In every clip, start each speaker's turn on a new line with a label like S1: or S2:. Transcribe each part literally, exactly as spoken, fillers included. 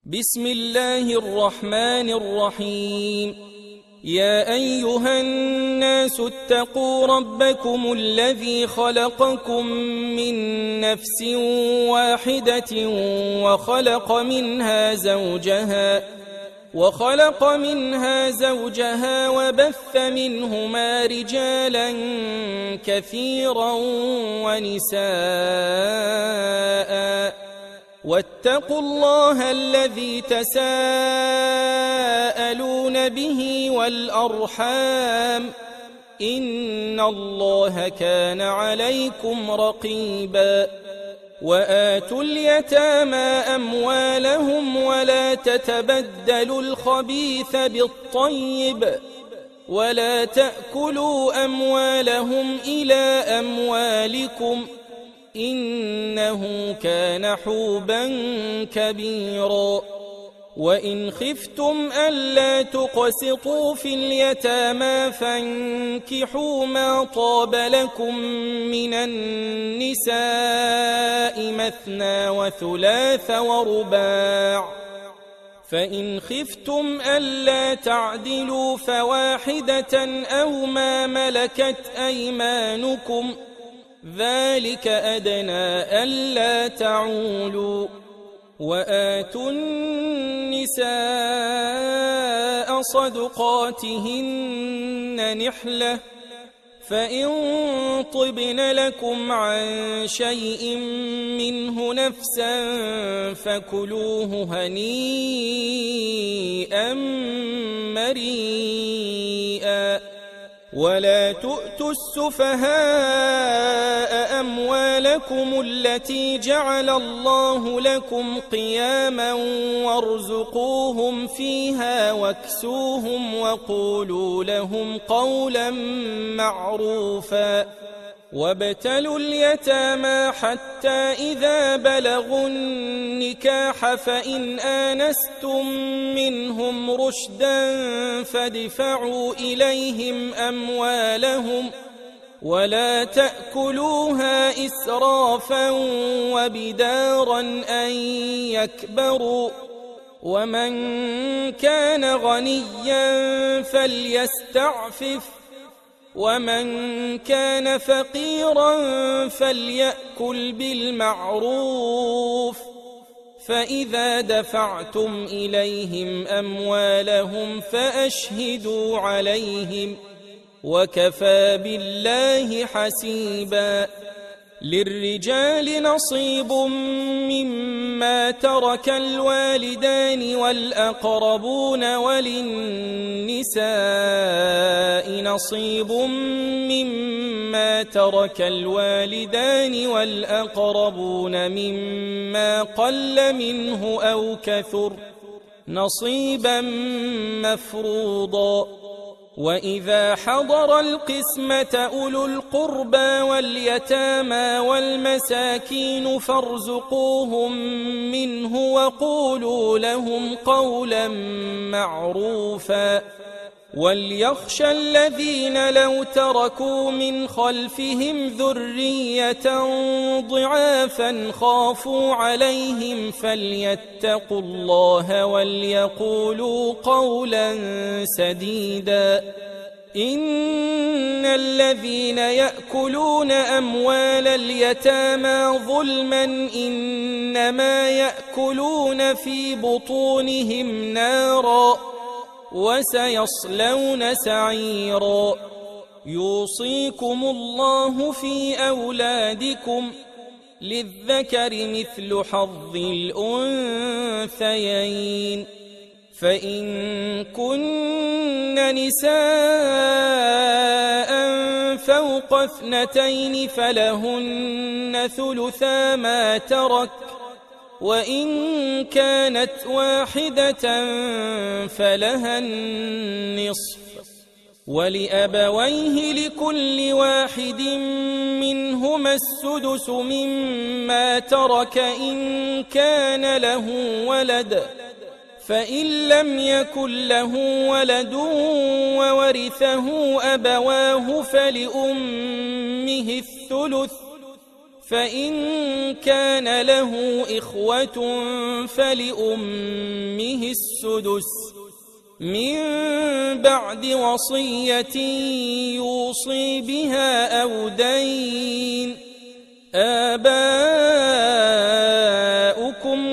S1: بسم الله الرحمن الرحيم. يا أيها الناس اتقوا ربكم الذي خلقكم من نفس واحدة وخلق منها زوجها وخلق منها زوجها وبث منهما رجالا كثيرا ونساء واتقوا الله الذي تساءلون به والأرحام إن الله كان عليكم رقيبا. وآتوا اليتامى أموالهم ولا تتبدلوا الخبيث بالطيب ولا تأكلوا أموالهم إلى أموالكم إنه كان حوبا كبيرا. وإن خفتم ألا تقسطوا في اليتامى فانكحوا ما طاب لكم من النساء مثنى وثلاث ورباع، فإن خفتم ألا تعدلوا فواحدة أو ما ملكت أيمانكم ذلك أدنى ألا تعولوا. وآتوا النساء صدقاتهن نحلة فإن طبن لكم عن شيء منه نفسا فكلوه هنيئا مريئا. ولا تؤتوا السفهاء أموالكم التي جعل الله لكم قياما وارزقوهم فيها واكسوهم وقولوا لهم قولا معروفا. وابتلوا اليتامى حتى إذا بلغوا النكاح فإن آنستم منهم رشدا فادفعوا إليهم أموالهم ولا تأكلوها إسرافا وبدارا أن يكبروا. ومن كان غنيا فليستعفف ومن كان فقيرا فليأكل بالمعروف. فإذا دفعتم إليهم أموالهم فأشهدوا عليهم وكفى بالله حسيبا. للرجال نصيب مما ترك الوالدان والأقربون وللنساء نصيب مما ترك الوالدان والأقربون مما قل منه أو كثر نصيبا مفروضا. وإذا حضر القسمة أولو القربى واليتامى والمساكين فارزقوهم منه وقولوا لهم قولا معروفا. وليخشى الذين لو تركوا من خلفهم ذرية ضعافا خافوا عليهم فليتقوا الله وليقولوا قولا سديدا. إن الذين يأكلون أموال اليتامى ظلما إنما يأكلون في بطونهم نارا وسيصلون سعيرا. يوصيكم الله في أولادكم للذكر مثل حظ الأنثيين. فإن كن نساء فوق اثنتين فلهن ثلثا ما ترك وإن كانت واحدة فلها النصف. ولأبويه لكل واحد منهما السدس مما ترك إن كان له ولد، فإن لم يكن له ولد وورثه أبواه فلأمه الثلث فإن كان له إخوة فلأمه السدس من بعد وصية يوصي بها أو دين. آباؤكم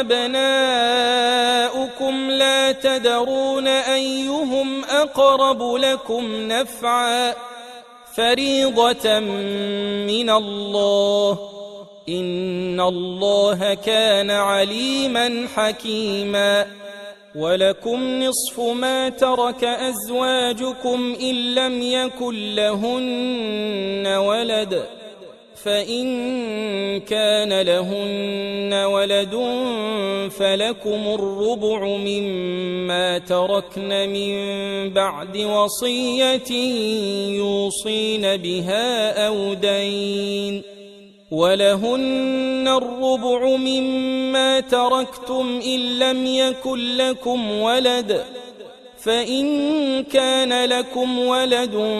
S1: وأبناؤكم لا تدرون أيهم أقرب لكم نفعا فريضة من الله إن الله كان عليما حكيما. ولكم نصف ما ترك أزواجكم إن لم يكن لهن ولد فإن كان لهن ولد فلكم الربع مما تركن من بعد وصية يوصين بها أو دين. ولهن الربع مما تركتم إن لم يكن لكم ولد فإن كان لكم ولد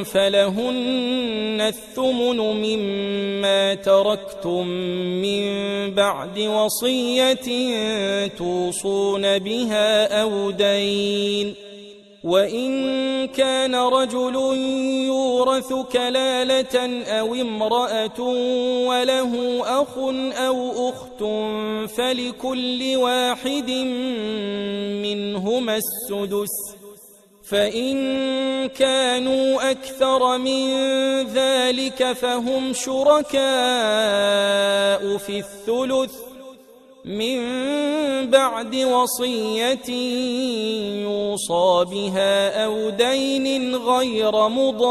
S1: فلهن الثمن مما تركتم من بعد وصية توصون بها أو دين. وإن كان رجل يورث كلالة أو امرأة وله أخ أو أخت فلكل واحد منهما السدس فإن كانوا أكثر من ذلك فهم شركاء في الثلث من بعد وصية يوصى بها أو دين غير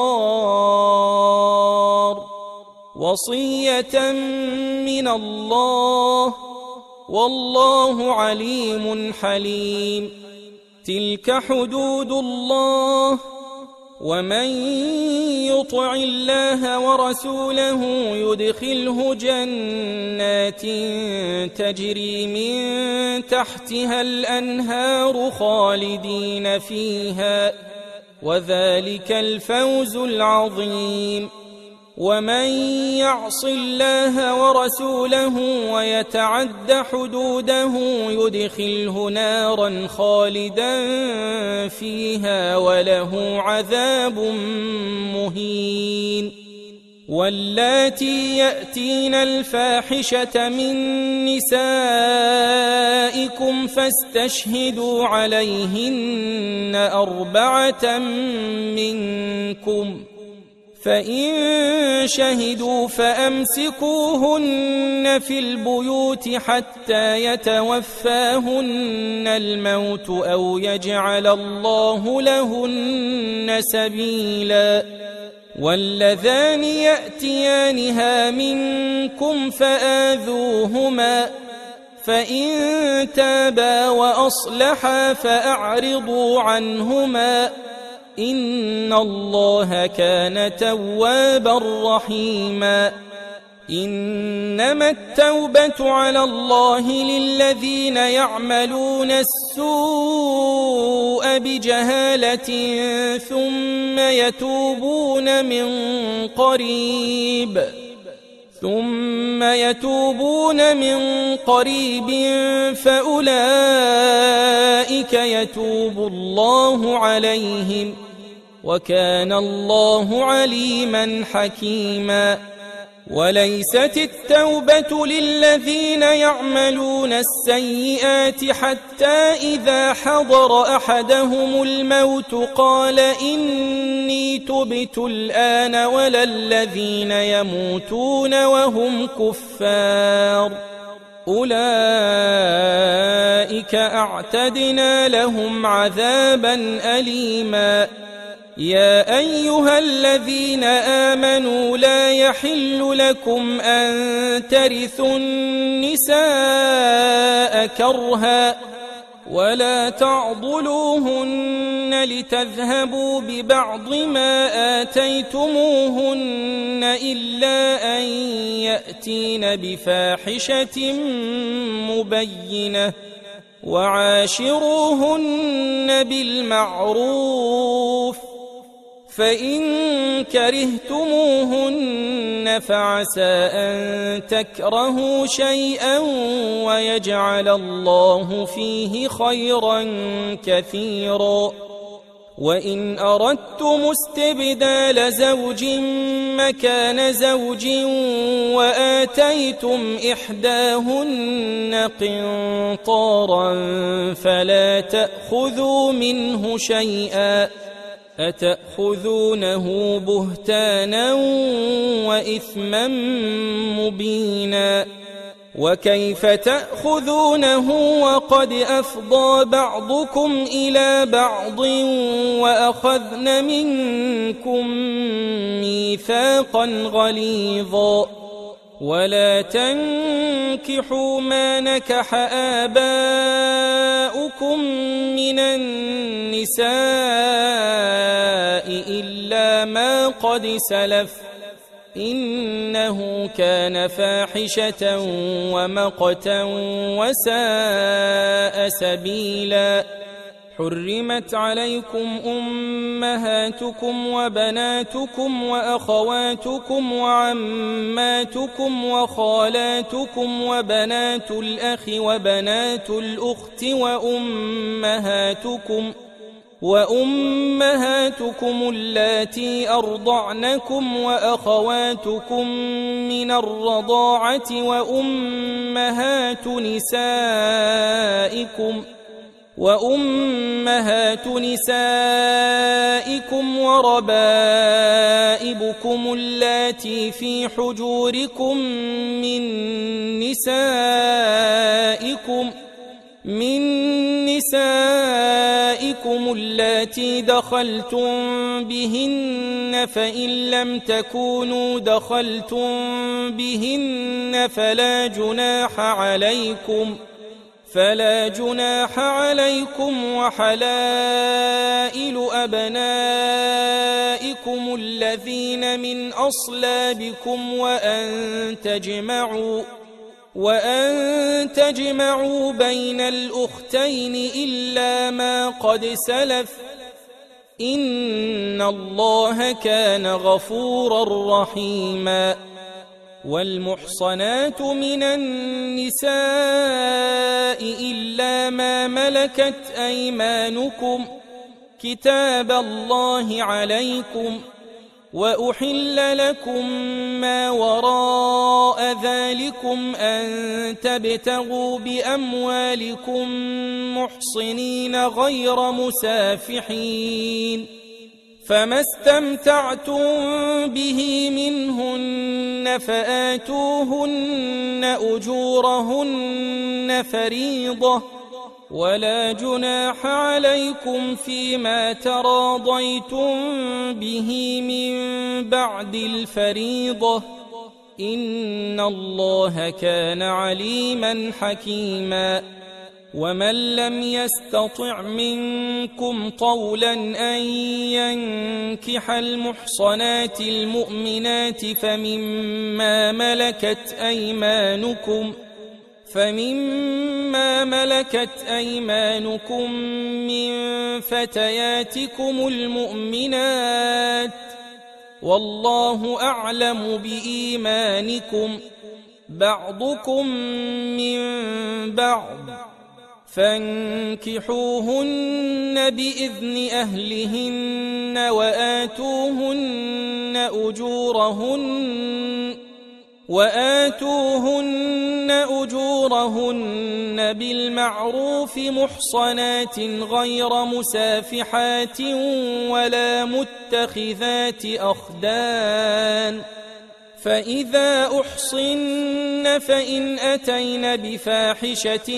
S1: مضار وصية من الله والله عليم حليم. تلك حدود الله ومن يطع الله ورسوله يدخله جنات تجري من تحتها الأنهار خالدين فيها وذلك الفوز العظيم. ومن يعص الله ورسوله ويتعد حدوده يدخله نارا خالدا فيها وله عذاب مهين. واللاتي يأتين الفاحشة من نسائكم فاستشهدوا عليهن أربعة منكم فإن شهدوا فأمسكوهن في البيوت حتى يتوفاهن الموت أو يجعل الله لهن سبيلا. واللذان يأتيانها منكم فآذوهما فإن تابا وأصلحا فأعرضوا عنهما إن الله كان توابا رحيما. إنما التوبة على الله للذين يعملون السوء بجهالة ثم يتوبون من قريب ثم يتوبون من قريب فأولئك يتوب الله عليهم وكان الله عليما حكيما. وليست التوبة للذين يعملون السيئات حتى إذا حضر أحدهم الموت قال إني تبت الآن ولا الذين يموتون وهم كفار أولئك أعتدنا لهم عذابا أليما. يا أيها الذين آمنوا لا يحل لكم أن ترثوا النساء كرها ولا تعضلوهن لتذهبوا ببعض ما آتيتموهن إلا أن يأتين بفاحشة مبينة وعاشروهن بالمعروف فإن كرهتموهن فعسى أن تكرهوا شيئا ويجعل الله فيه خيرا كثيرا. وإن أردتم استبدال زوج مكان زوج وآتيتم إحداهن قنطارا فلا تأخذوا منه شيئا أتأخذونه بهتانا وإثما مبينا. وكيف تأخذونه وقد أفضى بعضكم إلى بعض وأخذن منكم ميثاقا غليظا. ولا تنكحوا ما نكح آباؤكم من النساء إلا ما قد سلف إنه كان فاحشة ومقتا وساء سبيلا. حرمت عليكم أمهاتكم وبناتكم وأخواتكم وعماتكم وخالاتكم وبنات الأخ وبنات الأخت وأمهاتكم وأمهاتكم اللاتي أرضعنكم وأخواتكم من الرضاعة وأمهات نسائكم وأمهات نسائكم وربائبكم اللاتي في حجوركم من نسائكم من نسائكم اللاتي دخلتم بهن فإن لم تكونوا دخلتم بهن فلا جناح عليكم فلا جناح عليكم وحلائل أبنائكم الذين من أصلابكم وأن تجمعوا وأن تجمعوا بين الأختين إلا ما قد سلف إن الله كان غفورا رحيما. والمحصنات من النساء إلا ما ملكت أيمانكم كتاب الله عليكم. وأحل لكم ما وراء ذلكم أن تبتغوا بأموالكم محصنين غير مسافحين فما استمتعتم به منهن فآتوهن أجورهن فريضة ولا جناح عليكم فيما تراضيتم به من بعد الفريضة إن الله كان عليما حكيما. ومن لم يستطع منكم طولا أن ينكح المحصنات المؤمنات فمما ملكت أيمانكم فمما ملكت أيمانكم من فتياتكم المؤمنات والله أعلم بإيمانكم بعضكم من بعض فانكحوهن بإذن أهلهن وآتوهن أجورهن وآتوهن أجورهن بالمعروف محصنات غير مسافحات ولا متخذات أخدان فإذا أحصن فإن أتين بفاحشة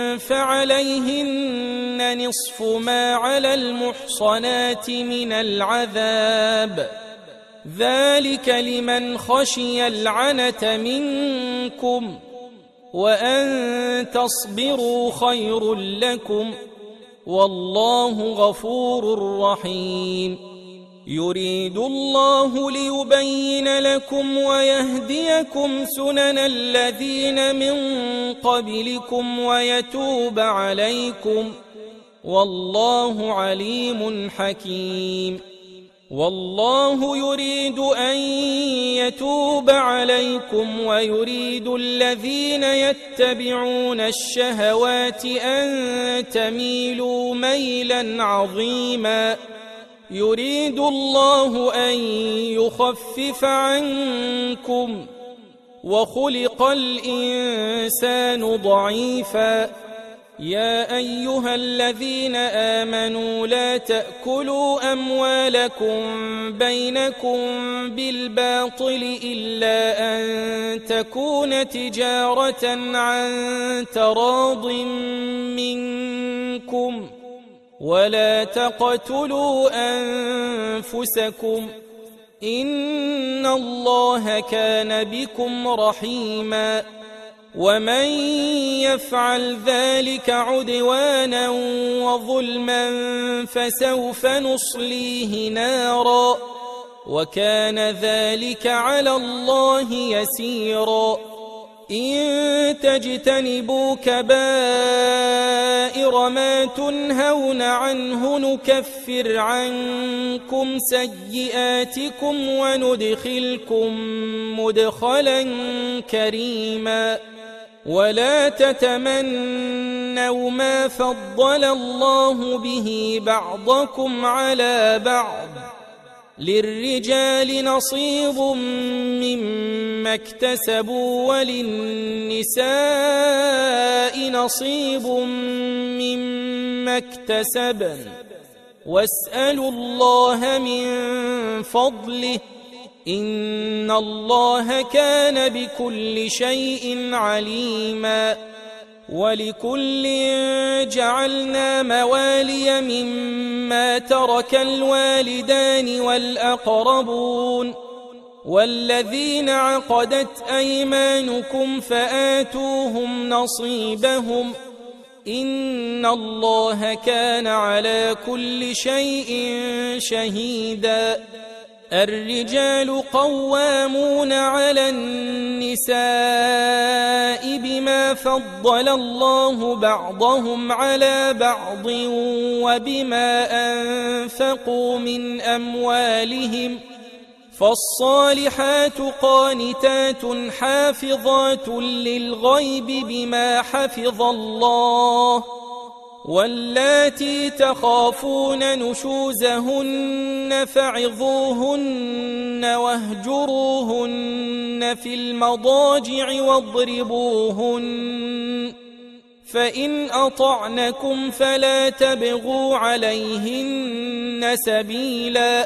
S1: فعليهن نصف ما على المحصنات من العذاب ذلك لمن خشي العنة منكم وأن تصبروا خير لكم والله غفور رحيم. يريد الله ليبين لكم ويهديكم سنن الذين من قبلكم ويتوب عليكم والله عليم حكيم. والله يريد أن يتوب عليكم ويريد الذين يتبعون الشهوات أن تميلوا ميلا عظيما. يريد الله أن يخفف عنكم وخلق الإنسان ضعيفا. يا أيها الذين آمنوا لا تأكلوا أموالكم بينكم بالباطل إلا أن تكون تجارة عن تراض منكم ولا تقتلوا أنفسكم إن الله كان بكم رحيما. ومن يفعل ذلك عدوانا وظلما فسوف نصليه نارا وكان ذلك على الله يسيرا. إن تجتنبوا كبائر ما تنهون عنه نكفر عنكم سيئاتكم وندخلكم مدخلا كريما. ولا تتمنوا ما فضل الله به بعضكم على بعض. للرجال نصيب مما اكتسبوا وللنساء نصيب مما اكتسبن واسألوا الله من فضله إن الله كان بكل شيء عليما. ولكل جعلنا موالي مما ترك الوالدان والأقربون والذين عقدت أيمانكم فآتوهم نصيبهم إن الله كان على كل شيء شهيدا. الرجال قوامون على النساء بما فضل الله بعضهم على بعض وبما أنفقوا من أموالهم. فالصالحات قانتات حافظات للغيب بما حفظ الله. واللاتي تخافون نشوزهن فعظوهن واهجروهن في المضاجع واضربوهن. فإن أطعنكم فلا تبغوا عليهن سبيلا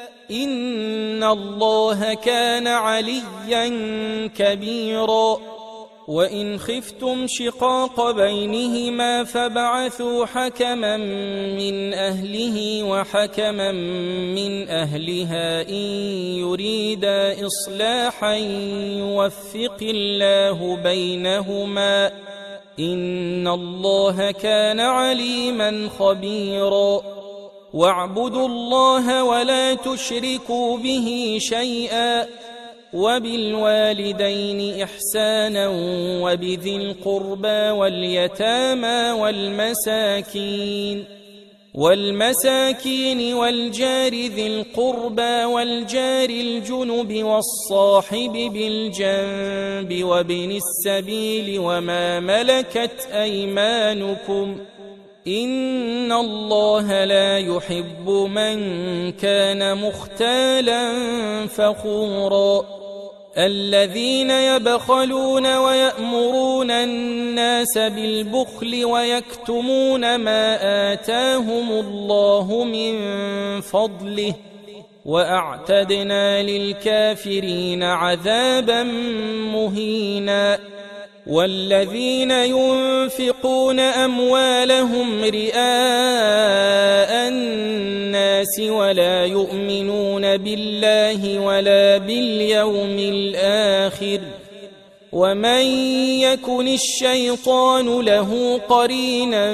S1: إن الله كان عليا كبيرا. وإن خفتم شقاق بينهما فابعثوا حكما من أهله وحكما من أهلها إن يريدا إصلاحا يوفق الله بينهما إن الله كان عليما خبيرا. واعبدوا الله ولا تشركوا به شيئا وبالوالدين إحسانا وبذي القربى واليتامى والمساكين والمساكين والجار ذي القربى والجار الجنب والصاحب بالجنب وابن السبيل وما ملكت أيمانكم إن الله لا يحب من كان مختالا فخورا. الذين يبخلون ويأمرون الناس بالبخل ويكتمون ما آتاهم الله من فضله وأعتدنا للكافرين عذابا مهينا. والذين ينفقون أموالهم رئاء الناس ولا يؤمنون بالله ولا باليوم الآخر ومن يكن الشيطان له قرينا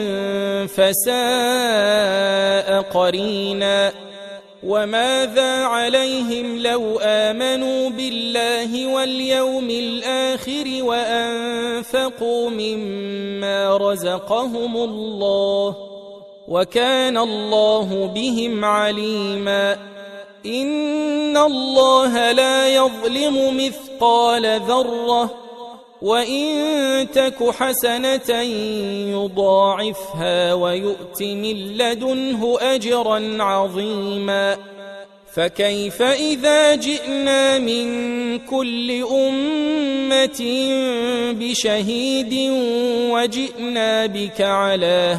S1: فساء قرينا. وماذا عليهم لو آمنوا بالله واليوم الآخر وأنفقوا مما رزقهم الله وكان الله بهم عليما. إن الله لا يظلم مثقال ذرة وإن تك حسنة يضاعفها ويؤت من لدنه أجرا عظيما فكيف إذا جئنا من كل أمة بشهيد وجئنا بك على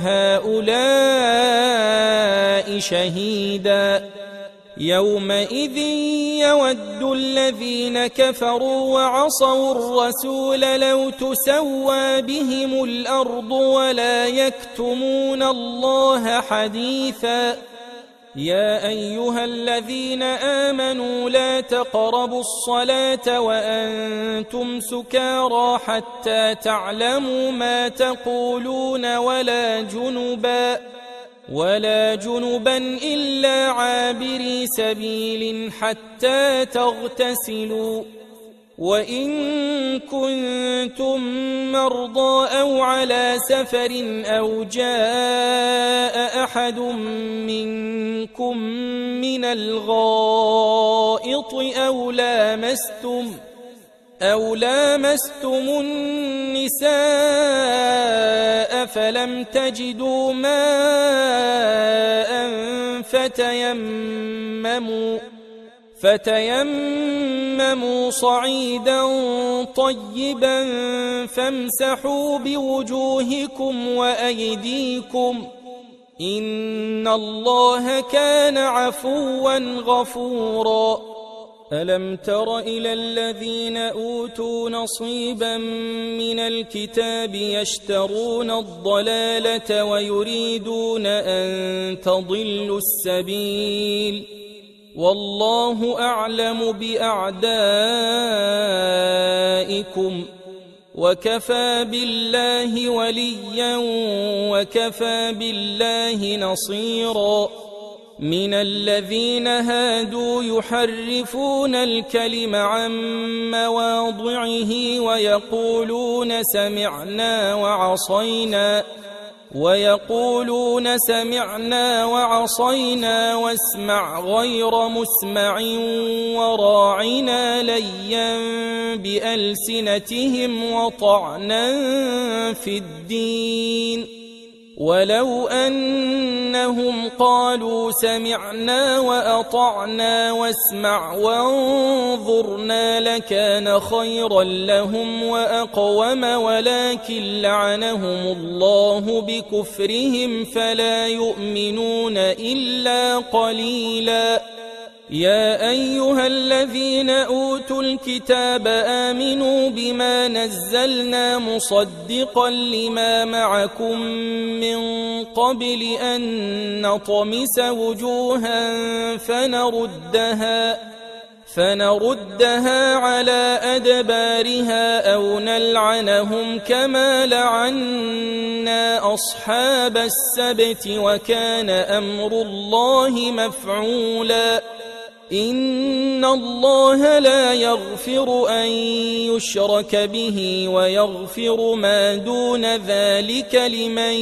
S1: هؤلاء شهيدا يومئذ يود الذين كفروا وعصوا الرسول لو تسوى بهم الأرض ولا يكتمون الله حديثا يا أيها الذين آمنوا لا تقربوا الصلاة وأنتم سكارى حتى تعلموا ما تقولون ولا جنبا ولا جنبا إلا عابري سبيل حتى تغتسلوا وإن كنتم مرضى أو على سفر أو جاء أحد منكم من الغائط أو لامستم أو لامستم النساء فلم تجدوا ماء فتيمموا فتيمموا صعيدا طيبا فامسحوا بوجوهكم وأيديكم إن الله كان عفوا غفورا ألم تر إلى الذين أوتوا نصيبا من الكتاب يشترون الضلالة ويريدون أن تضلوا السبيل والله أعلم بأعدائكم وكفى بالله وليا وكفى بالله نصيرا من الذين هادوا يحرفون الكلم عن مواضعه ويقولون سمعنا وعصينا ويقولون سمعنا وعصينا واسمع غير مسمع وراعنا ليا بألسنتهم وطعنا في الدين ولو أنهم قالوا سمعنا وأطعنا واسمع وانظرنا لكان خيرا لهم وأقوم ولكن لعنهم الله بكفرهم فلا يؤمنون إلا قليلا يا أيها الذين أوتوا الكتاب آمنوا بما نزلنا مصدقا لما معكم من قبل أن نطمس وجوها فنردها فنردها على أدبارها أو نلعنهم كما لعنا أصحاب السبت وكان أمر الله مفعولا إن الله لا يغفر أن يشرك به ويغفر ما دون ذلك لمن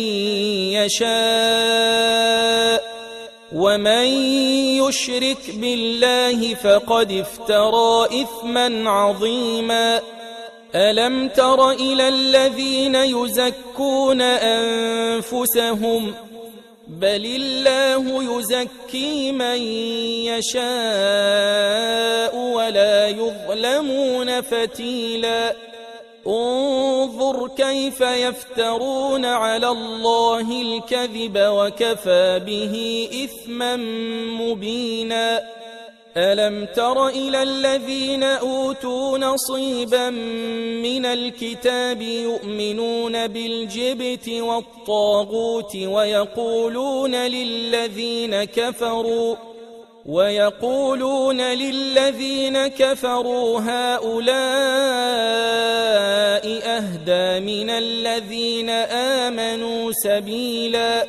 S1: يشاء ومن يشرك بالله فقد افترى إثما عظيما ألم تر إلى الذين يزكون أنفسهم بل الله يزكي من يشاء ولا يظلمون فتيلا انظر كيف يفترون على الله الكذب وكفى به إثما مبينا ألم تر إلى الذين أوتوا نصيبا من الكتاب يؤمنون بالجبت والطاغوت ويقولون للذين كفروا ويقولون للذين كفروا هؤلاء أهدى من الذين آمنوا سبيلا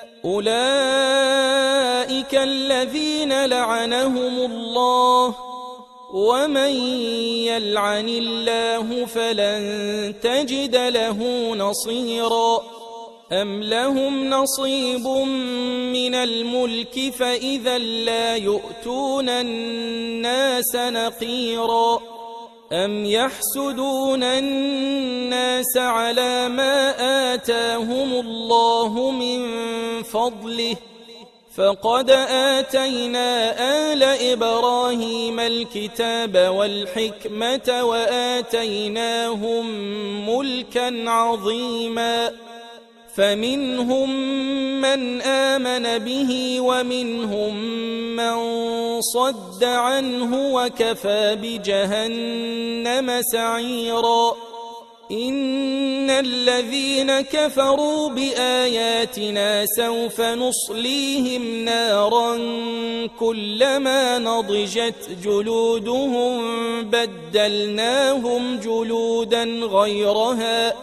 S1: أولئك الذين لعنهم الله ومن يلعن الله فلن تجد له نصيرا أم لهم نصيب من الملك فإذا لا يؤتون الناس نقيرا أم يحسدون الناس على ما آتاهم الله من فضله فقد آتينا آل إبراهيم الكتاب والحكمة وآتيناهم ملكا عظيما فمنهم من آمن به ومنهم من صد عنه وكفى بجهنم سعيرا إن الذين كفروا بآياتنا سوف نصليهم نارا كلما نضجت جلودهم بدلناهم جلودا غيرها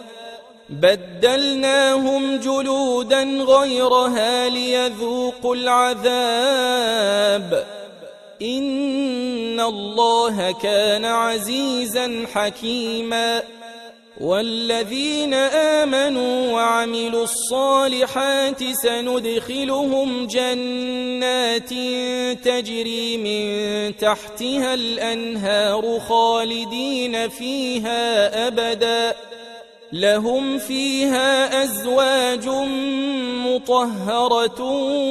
S1: بدلناهم جلودا غيرها ليذوقوا العذاب إن الله كان عزيزا حكيما والذين آمنوا وعملوا الصالحات سندخلهم جنات تجري من تحتها الأنهار خالدين فيها أبدا لهم فيها أزواج مطهرة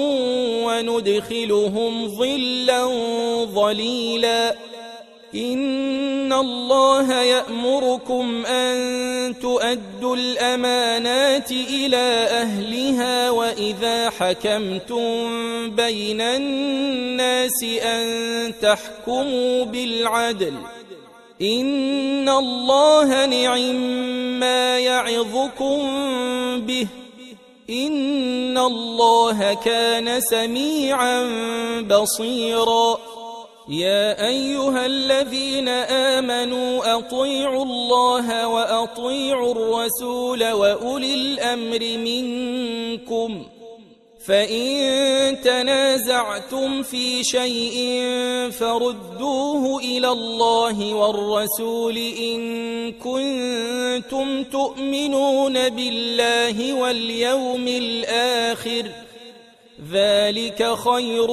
S1: وندخلهم ظلا ظليلا إن الله يأمركم أن تؤدوا الأمانات إلى أهلها وإذا حكمتم بين الناس أن تحكموا بالعدل إن الله نعما يعظكم به إن الله كان سميعا بصيرا يا أيها الذين آمنوا أطيعوا الله وأطيعوا الرسول وأولي الأمر منكم فإن تنازعتم في شيء فردوه إلى الله والرسول إن كنتم تؤمنون بالله واليوم الآخر ذلك خير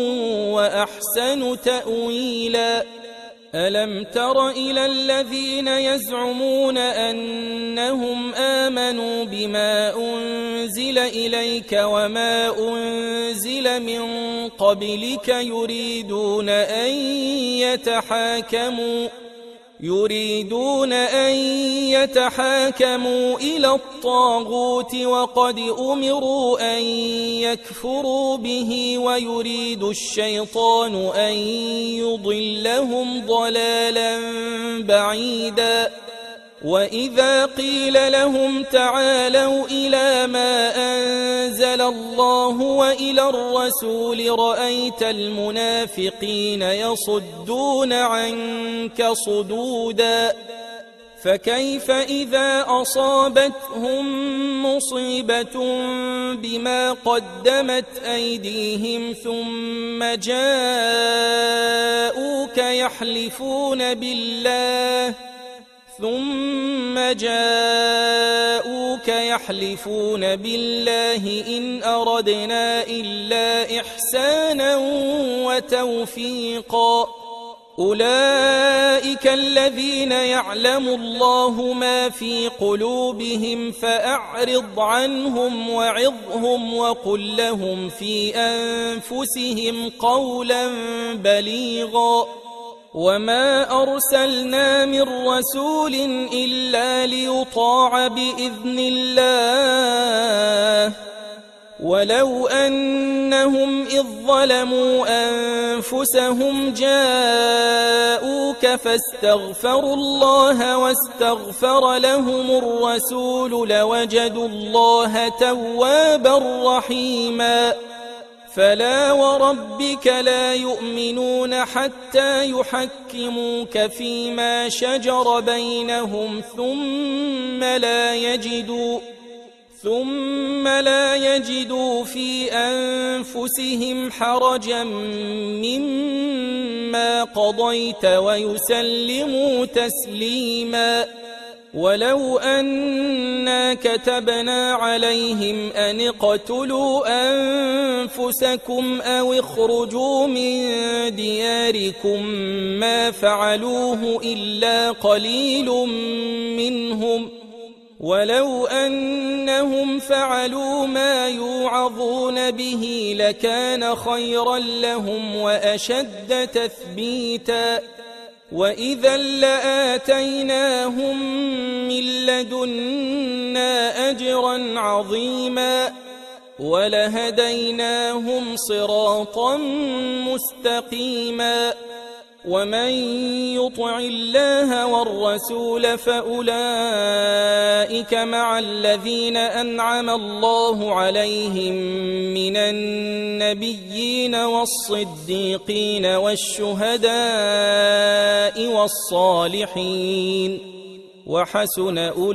S1: وأحسن تأويلا ألم تر إلى الذين يزعمون أنهم آمنوا بما أنزل إليك وما أنزل من قبلك يريدون أن يتحاكموا يريدون أن يتحاكموا إلى الطاغوت وقد أمروا أن يكفروا به ويريد الشيطان أن يضلهم ضلالا بعيدا وإذا قيل لهم تعالوا إلى ما أنزل الله وإلى الرسول رأيت المنافقين يصدون عنك صدودا فكيف إذا أصابتهم مصيبة بما قدمت أيديهم ثم جاءوك يحلفون بالله ثم جاءوك يحلفون بالله إن أردنا إلا إحسانا وتوفيقا أولئك الذين يعلم الله ما في قلوبهم فأعرض عنهم وعظهم وقل لهم في أنفسهم قولا بليغا وما أرسلنا من رسول إلا ليطاع بإذن الله ولو أنهم إذ ظلموا أنفسهم جاءوك فاستغفروا الله واستغفر لهم الرسول لوجدوا الله توابا رحيما فلا وربك لا يؤمنون حتى يحكموك فيما شجر بينهم ثم لا يجدوا ثم لا يجدوا في أنفسهم حرجا مما قضيت ويسلموا تسليما ولو أنا كتبنا عليهم أن اقتلوا أنفسكم أو اخرجوا من دياركم ما فعلوه إلا قليل منهم ولو أنهم فعلوا ما يوعظون به لكان خيرا لهم وأشد تثبيتا وإذا لآتيناهم من لدنا أجرا عظيما ولهديناهم صراطا مستقيما ومن يطع الله والرسول فأولئك مع الذين أنعم الله عليهم من النبيين والصديقين والشهداء والصالحين وحسن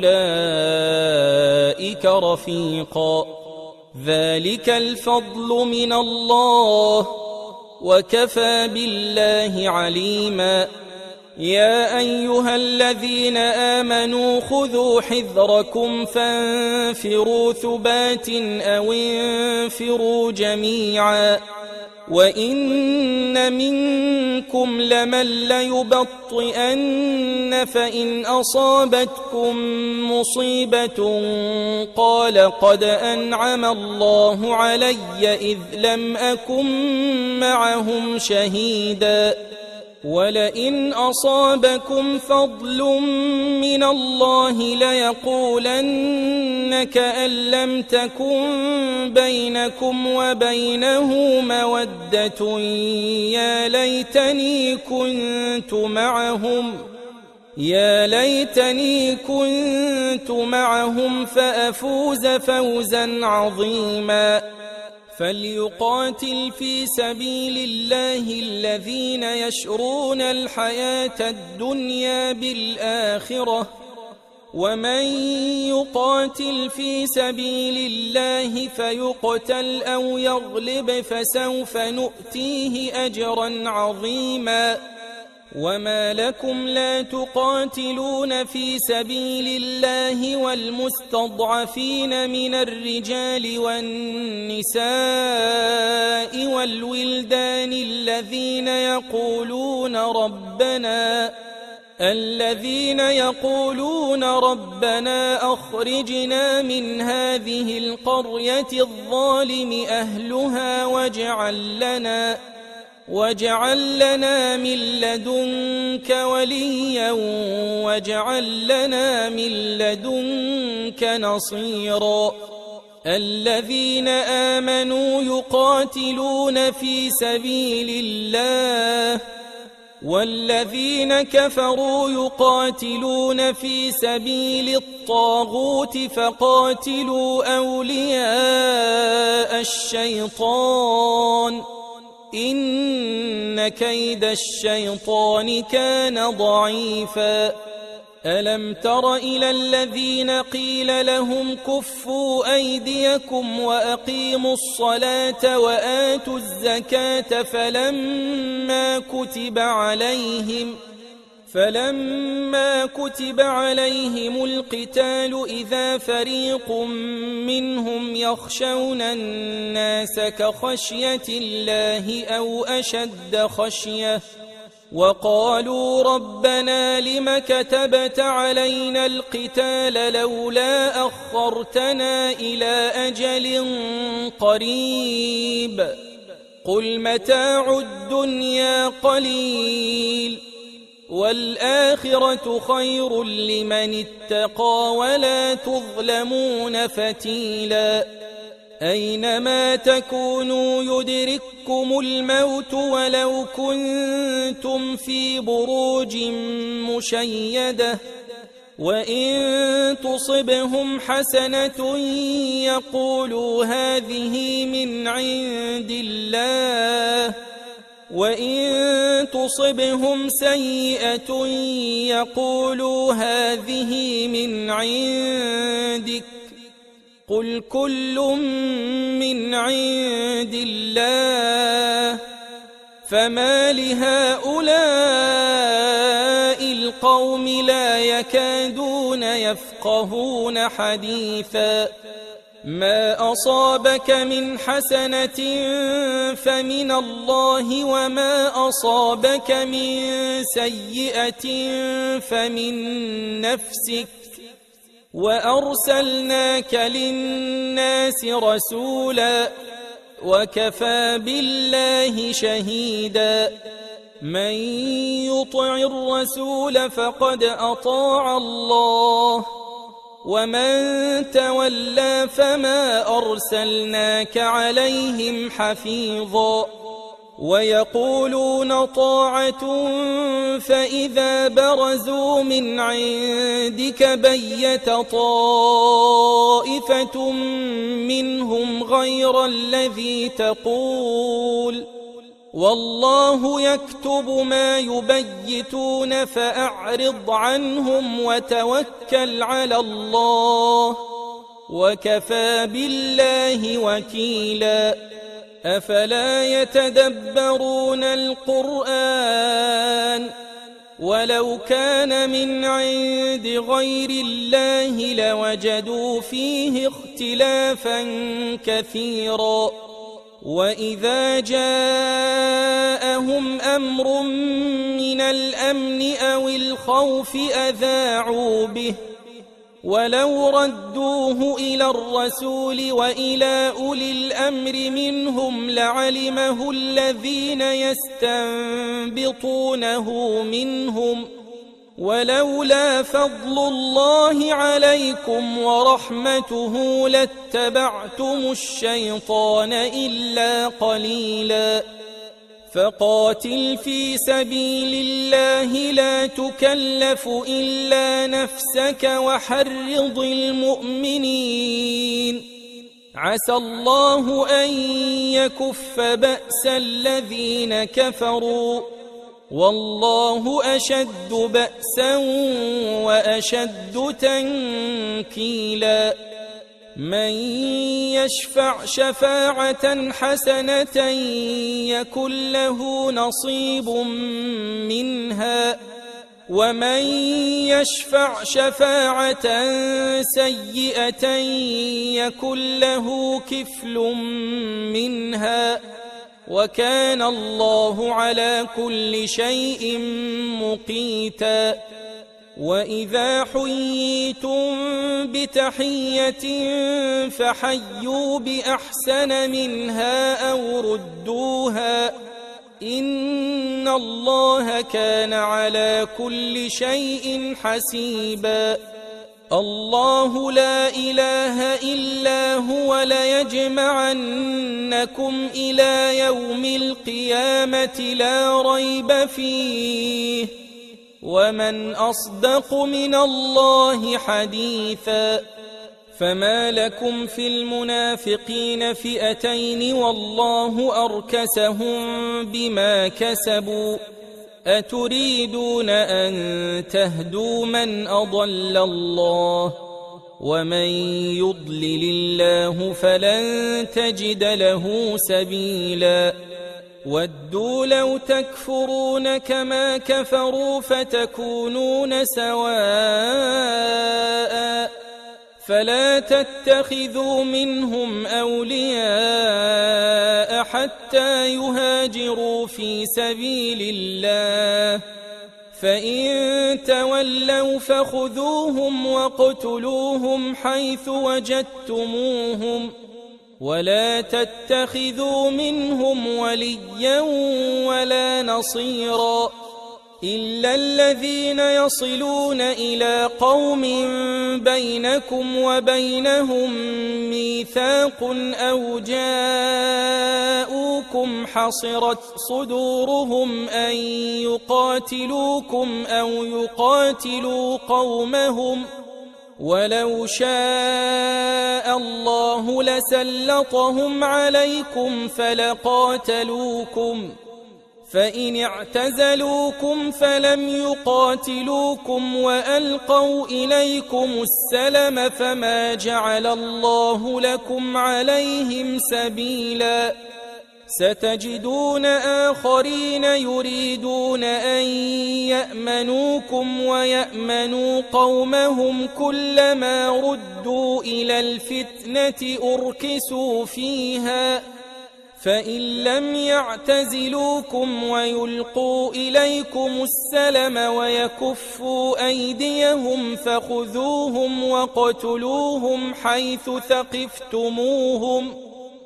S1: أولئك رفيقا ذلك الفضل من الله وكفى بالله عليما يا أيها الذين آمنوا خذوا حذركم فانفروا ثبات أو انفروا جميعا وإن منكم لمن ليبطئن فإن أصابتكم مصيبة قال قد أنعم الله علي إذ لم أكن معهم شهيدا ولئن أصابكم فضل من الله ليقولن كأن لم تكن بينكم وبينه مودة يا ليتني كنت معهم يا ليتني كنت معهم فأفوز فوزا عظيما فليقاتل في سبيل الله الذين يشرون الحياة الدنيا بالآخرة ومن يقاتل في سبيل الله فيقتل أو يغلب فسوف نؤتيه أجرا عظيما وما لكم لا تقاتلون في سبيل الله والمستضعفين من الرجال والنساء والولدان الذين يقولون ربنا الذين يقولون ربنا أخرجنا من هذه القرية الظالم أهلها واجعل لنا واجعل لنا من لدنك وليا واجعل لنا من لدنك نصيرا الذين آمنوا يقاتلون في سبيل الله والذين كفروا يقاتلون في سبيل الطاغوت فقاتلوا أولياء الشيطان إن كيد الشيطان كان ضعيفا ألم تر إلى الذين قيل لهم كفوا أيديكم وأقيموا الصلاة وآتوا الزكاة فلما كتب عليهم فلما كتب عليهم القتال إذا فريق منهم يخشون الناس كخشية الله أو أشد خشية وقالوا ربنا لم كتبت علينا القتال لولا أخرتنا إلى أجل قريب قل متاع الدنيا قليل والآخرة خير لمن اتقى ولا تظلمون فتيلا أينما تكونوا يدرككم الموت ولو كنتم في بروج مشيدة وإن تصبهم حسنة يقولوا هذه من عند الله وإن تصبهم سيئة يقولوا هذه من عندك قل كل من عند الله فما لهؤلاء القوم لا يكادون يفقهون حديثا ما أصابك من حسنة فمن الله وما أصابك من سيئة فمن نفسك وأرسلناك للناس رسولا وكفى بالله شهيدا من يطع الرسول فقد أطاع الله ومن تولى فما أرسلناك عليهم حفيظا ويقولون طاعة فإذا برزوا من عندك بيت طائفة منهم غير الذي تقول والله يكتب ما يبيتون فأعرض عنهم وتوكل على الله وكفى بالله وكيلا أفلا يتدبرون القرآن ولو كان من عند غير الله لوجدوا فيه اختلافا كثيرا وإذا جاءهم أمر من الأمن أو الخوف أذاعوا به ولو ردوه إلى الرسول وإلى أولي الأمر منهم لعلمه الذين يستنبطونه منهم ولولا فضل الله عليكم ورحمته لاتبعتم الشيطان إلا قليلا فقاتل في سبيل الله لا تكلف إلا نفسك وحرض المؤمنين عسى الله أن يكف بأس الذين كفروا والله أشد بأسا وأشد تنكيلا من يشفع شفاعة حسنة يكن له نصيب منها ومن يشفع شفاعة سيئة يكن له كفل منها وكان الله على كل شيء مقيتا وإذا حييتم بتحية فحيوا بأحسن منها أو ردوها إن الله كان على كل شيء حسيبا الله لا إله إلا هو ليجمعنكم إلى يوم القيامة لا ريب فيه ومن أصدق من الله حديثا فما لكم في المنافقين فئتين والله أركسهم بما كسبوا أتريدون أن تهدوا من أضل الله ومن يضلل الله فلن تجد له سبيلا ودوا لو تكفرون كما كفروا فتكونون سواء فلا تتخذوا منهم أولياء حتى يهاجروا في سبيل الله فإن تولوا فخذوهم واقتلوهم حيث وجدتموهم ولا تتخذوا منهم وليا ولا نصيرا إلا الذين يصلون إلى قوم بينكم وبينهم ميثاق أو جاءوكم حصرت صدورهم أن يقاتلوكم أو يقاتلوا قومهم ولو شاء الله لسلطهم عليكم فلقاتلوكم فإن اعتزلوكم فلم يقاتلوكم وألقوا إليكم السلم فما جعل الله لكم عليهم سبيلا ستجدون آخرين يريدون أن يأمنوكم ويأمنوا قومهم كلما ردوا إلى الفتنة أركسوا فيها فإن لم يعتزلوكم ويلقوا إليكم السلم ويكفوا أيديهم فخذوهم وقتلوهم حيث ثقفتموهم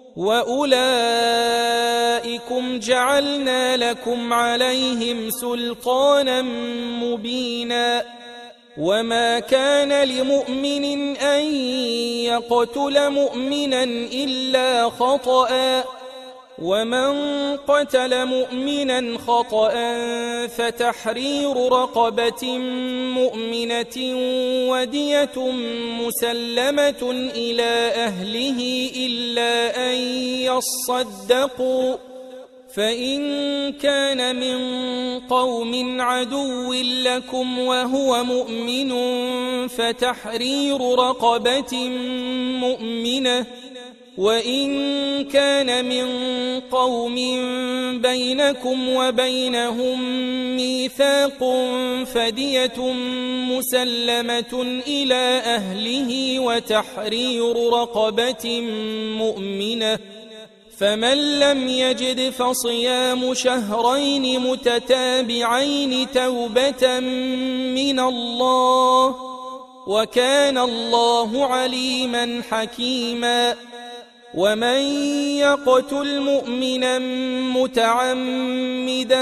S1: وأولئكم جعلنا لكم عليهم سلطانا مبينا وما كان لمؤمن أن يقتل مؤمنا إلا خطأ ومن قتل مؤمنا خطأ فتحرير رقبة مؤمنة ودية مسلمة إلى أهله إلا أن يصدقوا فإن كان من قوم عدو لكم وهو مؤمن فتحرير رقبة مؤمنة وإن كان من قوم بينكم وبينهم ميثاق فدية مسلمة إلى أهله وتحرير رقبة مؤمنة فمن لم يجد فصيام شهرين متتابعين توبة من الله وكان الله عليما حكيما ومن يقتل مؤمنا متعمدا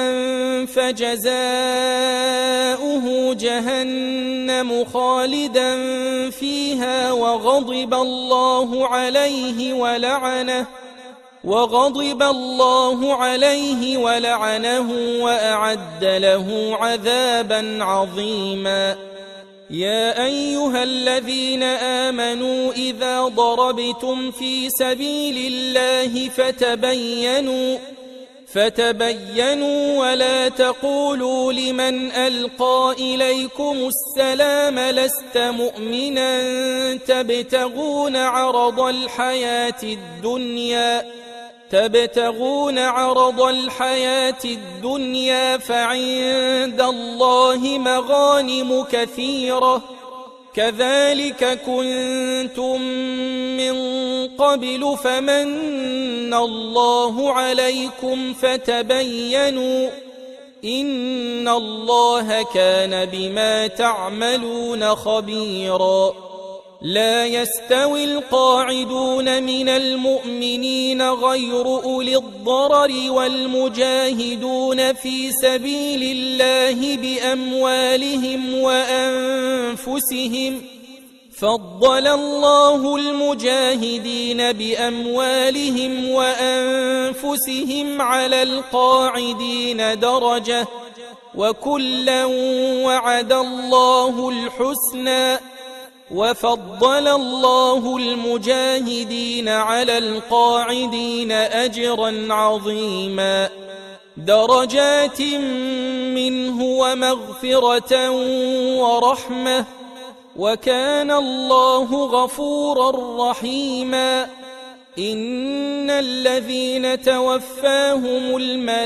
S1: فجزاؤه جهنم خالدا فيها وغضب الله عليه ولعنه وغضب الله عليه ولعنه وأعد له عذابا عظيما يا أيها الذين آمنوا إذا ضربتم في سبيل الله فتبينوا فتبينوا ولا تقولوا لمن ألقى إليكم السلام لست مؤمنا تبتغون عرض الحياة الدنيا تبتغون عرض الحياة الدنيا فعند الله مغانم كثيرة كذلك كنتم من قبل فمن الله عليكم فتبينوا إن الله كان بما تعملون خبيرا لا يستوي القاعدون من المؤمنين غير أولي الضرر والمجاهدون في سبيل الله بأموالهم وأنفسهم فضل الله المجاهدين بأموالهم وأنفسهم على القاعدين درجة وكلا وعد الله الحسنى وفضل الله المجاهدين على القاعدين أجرا عظيما درجات منه ومغفرة ورحمة وكان الله غفورا رحيما إن الذين توفاهم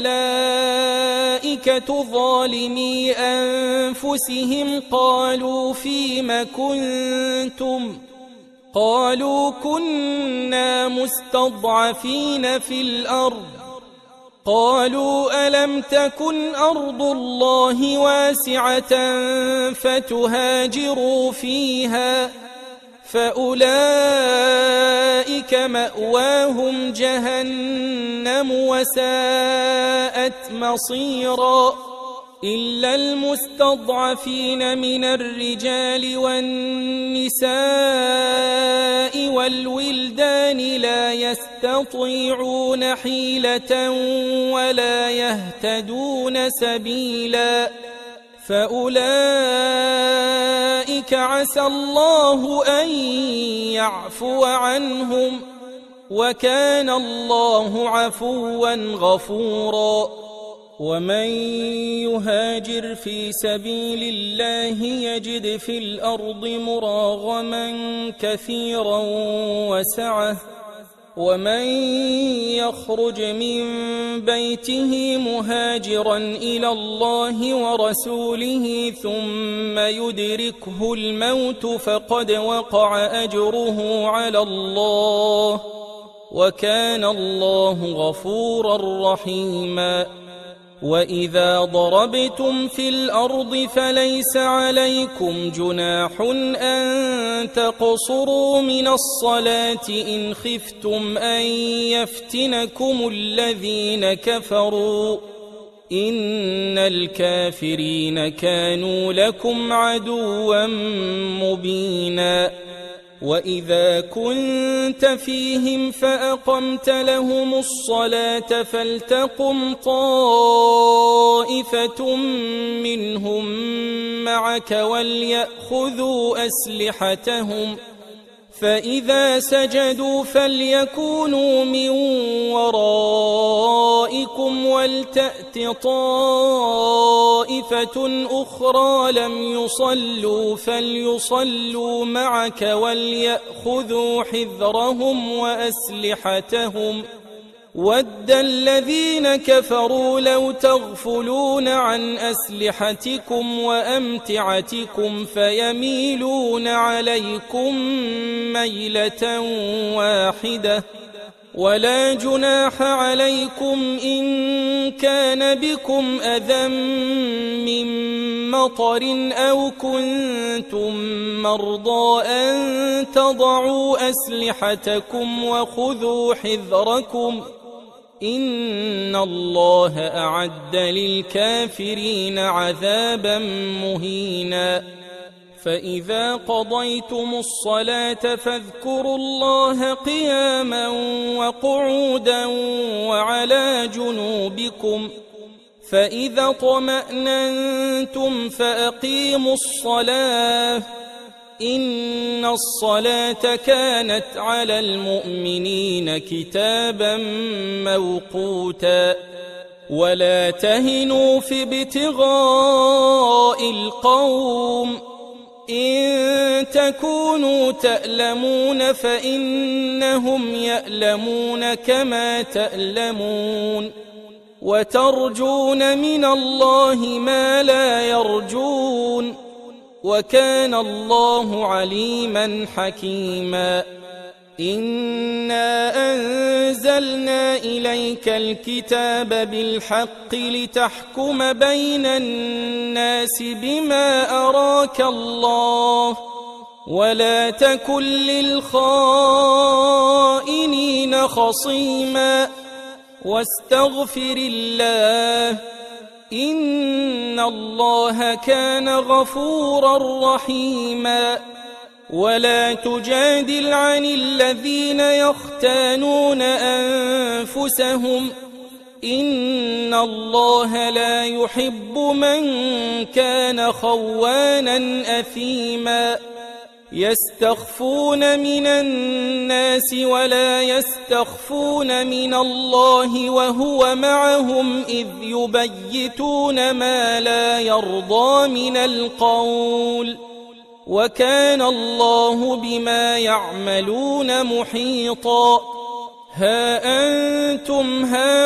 S1: الملائكة ظالمي أنفسهم قالوا فيم كنتم قالوا كنا مستضعفين في الأرض قالوا ألم تكن أرض الله واسعة فتهاجروا فيها فأولئك مأواهم جهنم وساءت مصيرا إلا المستضعفين من الرجال والنساء والولدان لا يستطيعون حيلة ولا يهتدون سبيلا فأولئك عسى الله أن يعفو عنهم وكان الله عفوا غفورا ومن يهاجر في سبيل الله يجد في الأرض مراغما كثيرا وسعة ومن يخرج من بيته مهاجرا إلى الله ورسوله ثم يدركه الموت فقد وقع أجره على الله وكان الله غفورا رحيما. وإذا ضربتم في الأرض فليس عليكم جناح أن تقصروا من الصلاة إن خفتم أن يفتنكم الذين كفروا إن الكافرين كانوا لكم عدوا مبينا. وإذا كنت فيهم فأقمت لهم الصلاة فلتقم طائفة منهم معك وليأخذوا أسلحتهم فإذا سجدوا فليكونوا من ورائكم ولتأت طائفة أخرى لم يصلوا فليصلوا معك وليأخذوا حذرهم وأسلحتهم ود الذين كفروا لو تغفلون عن أسلحتكم وأمتعتكم فيميلون عليكم ميلة واحدة ولا جناح عليكم إن كان بكم أذى من مطر أو كنتم مرضى أن تضعوا أسلحتكم وخذوا حذركم إن الله أعد للكافرين عذابا مهينا. فإذا قضيتم الصلاة فاذكروا الله قياما وقعودا وعلى جنوبكم فإذا اطمأننتم فأقيموا الصلاة إن الصلاة كانت على المؤمنين كتابا موقوتا. ولا تهنوا في ابتغاء القوم إن تكونوا تألمون فإنهم يألمون كما تألمون وترجون من الله ما لا يرجون وكان الله عليما حكيما. إنا أنزلنا إليك الكتاب بالحق لتحكم بين الناس بما أراك الله ولا تكن للخائنين خصيما واستغفر الله إن الله كان غفورا رحيما. ولا تجادل عن الذين يختانون أنفسهم إن الله لا يحب من كان خوانا أثيما. يستخفون من الناس ولا يستخفون من الله وهو معهم إذ يبيتون ما لا يرضى من القول وكان الله بما يعملون محيطا. ها أنتم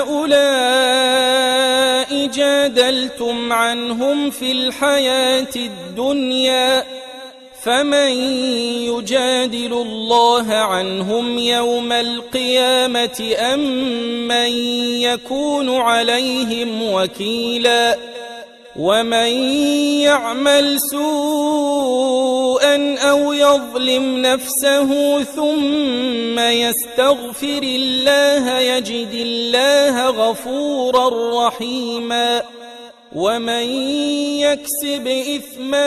S1: هؤلاء جادلتم عنهم في الحياة الدنيا فمن يجادل الله عنهم يوم القيامة أم من يكون عليهم وكيلا. ومن يعمل سوءا أو يظلم نفسه ثم يستغفر الله يجد الله غفورا رحيما. ومن يكسب إثما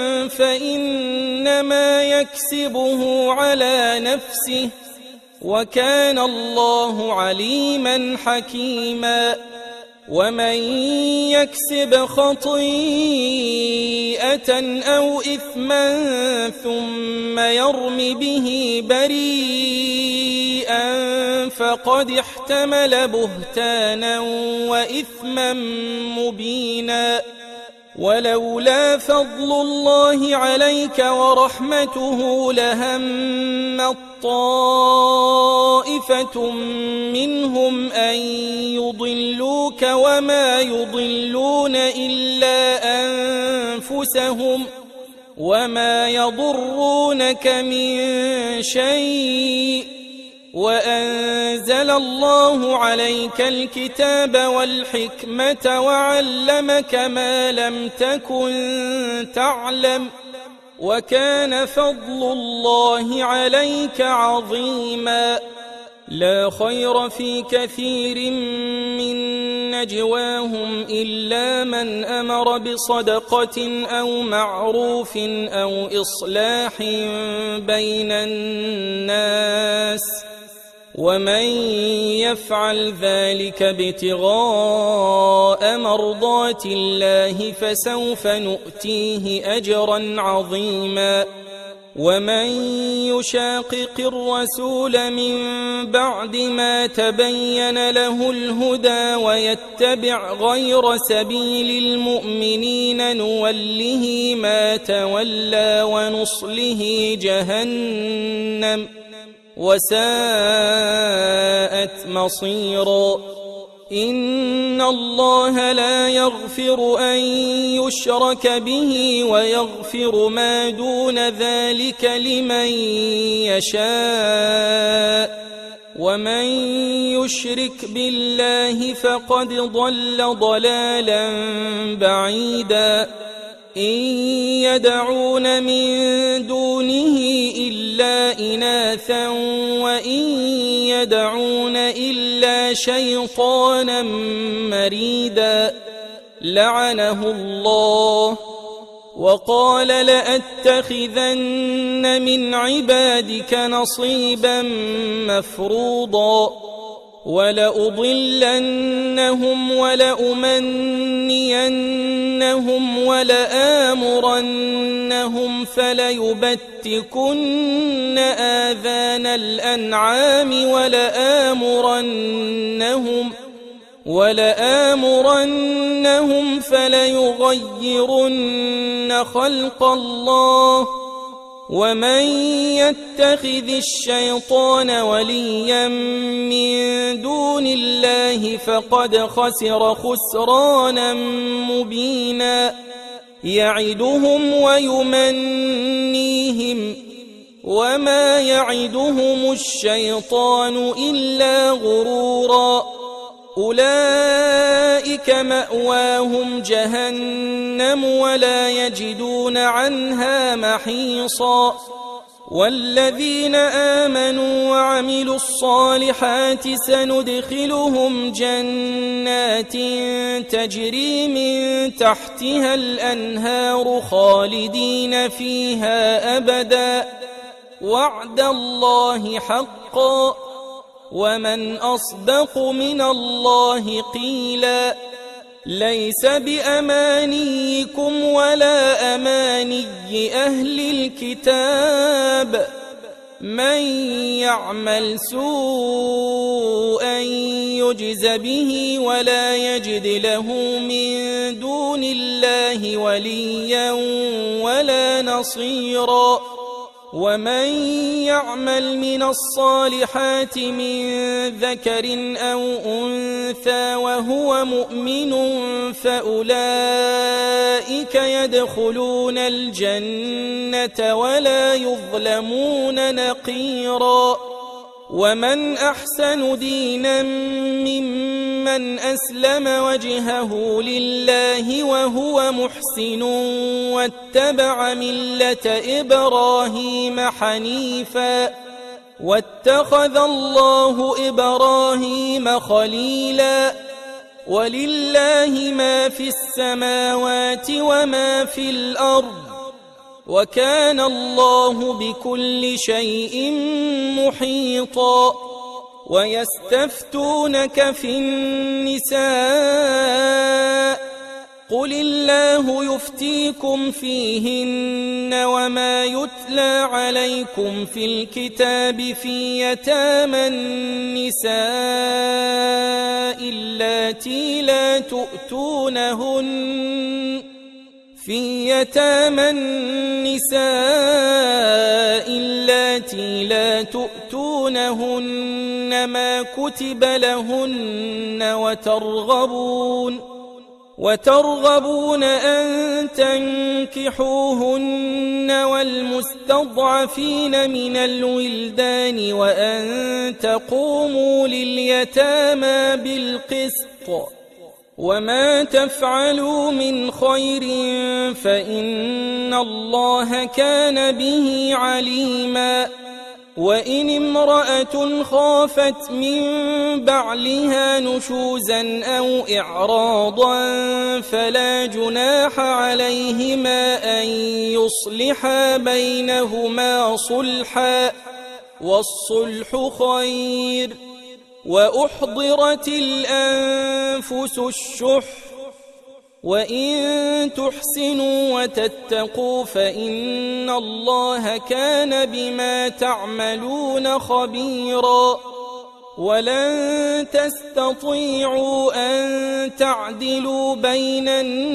S1: فإنما يكسبه على نفسه وكان الله عليما حكيما. ومن يكسب خطيئة أو إثما ثم يرم به بريئا فقد احتمل بهتانا وإثما مبينا. ولولا فضل الله عليك ورحمته لهم طائفة منهم أن يضلوك وما يضلون إلا أنفسهم وما يضرونك من شيء وأنزل الله عليك الكتاب والحكمة وعلمك ما لم تكن تعلم وكان فضل الله عليك عظيما. لا خير في كثير من نجواهم إلا من أمر بصدقة أو معروف أو إصلاح بين الناس ومن يفعل ذلك ابتغاء مرضات الله فسوف نؤتيه أجرا عظيما. ومن يشاقق الرسول من بعد ما تبين له الهدى ويتبع غير سبيل المؤمنين نوله ما تولى ونصله جهنم وساءت مصيرا. إن الله لا يغفر أن يشرك به ويغفر ما دون ذلك لمن يشاء ومن يشرك بالله فقد ضل ضلالا بعيدا. إن يدعون من دونه إلا إناثا وإن يدعون إلا شيطانا مريدا لعنه الله وقال لأتخذن من عبادك نصيبا مفروضا ولأضلنهم ولأمنينهم ولآمرنهم فليبتكن آذان الأنعام ولآمرنهم ولآمرنهم فليغيرن خلق الله ومن يتخذ الشيطان وليا من دون الله فقد خسر خسرانا مبينا. يعدهم ويمنيهم وما يعدهم الشيطان إلا غرورا. أولئك مأواهم جهنم ولا يجدون عنها محيصا. والذين آمنوا وعملوا الصالحات سندخلهم جنات تجري من تحتها الأنهار خالدين فيها أبدا وعد الله حقا ومن أصدق من الله قيلا. ليس بأمانيكم ولا أماني أهل الكتاب من يعمل سوءا يجز به ولا يجد له من دون الله وليا ولا نصيرا. ومن يعمل من الصالحات من ذكر أو أنثى وهو مؤمن فأولئك يدخلون الجنة ولا يظلمون نقيرا. ومن أحسن دينا ممن أسلم وجهه لله وهو محسن واتبع ملة إبراهيم حنيفا واتخذ الله إبراهيم خليلا. ولله ما في السماوات وما في الأرض وكان الله بكل شيء محيطا. ويستفتونك في النساء قل الله يفتيكم فيهن وما يتلى عليكم في الكتاب في يتامى النساء اللاتي لا تؤتونهن في يتامى النساء اللاتي لا تؤتونهن ما كتب لهن وترغبون وترغبون أن تنكحوهن والمستضعفين من الولدان وأن تقوموا لليتامى بالقسط وما تفعلوا من خير فإن الله كان به عليما وإن امرأة خافت من بعلها نشوزا أو إعراضا فلا جناح عليهما أن يصلحا بينهما صلحا والصلح خير وأحضرت الأنفس الشح وإن تحسنوا وتتقوا فإن الله كان بما تعملون خبيرا ولن تستطيعوا أن تعدلوا بين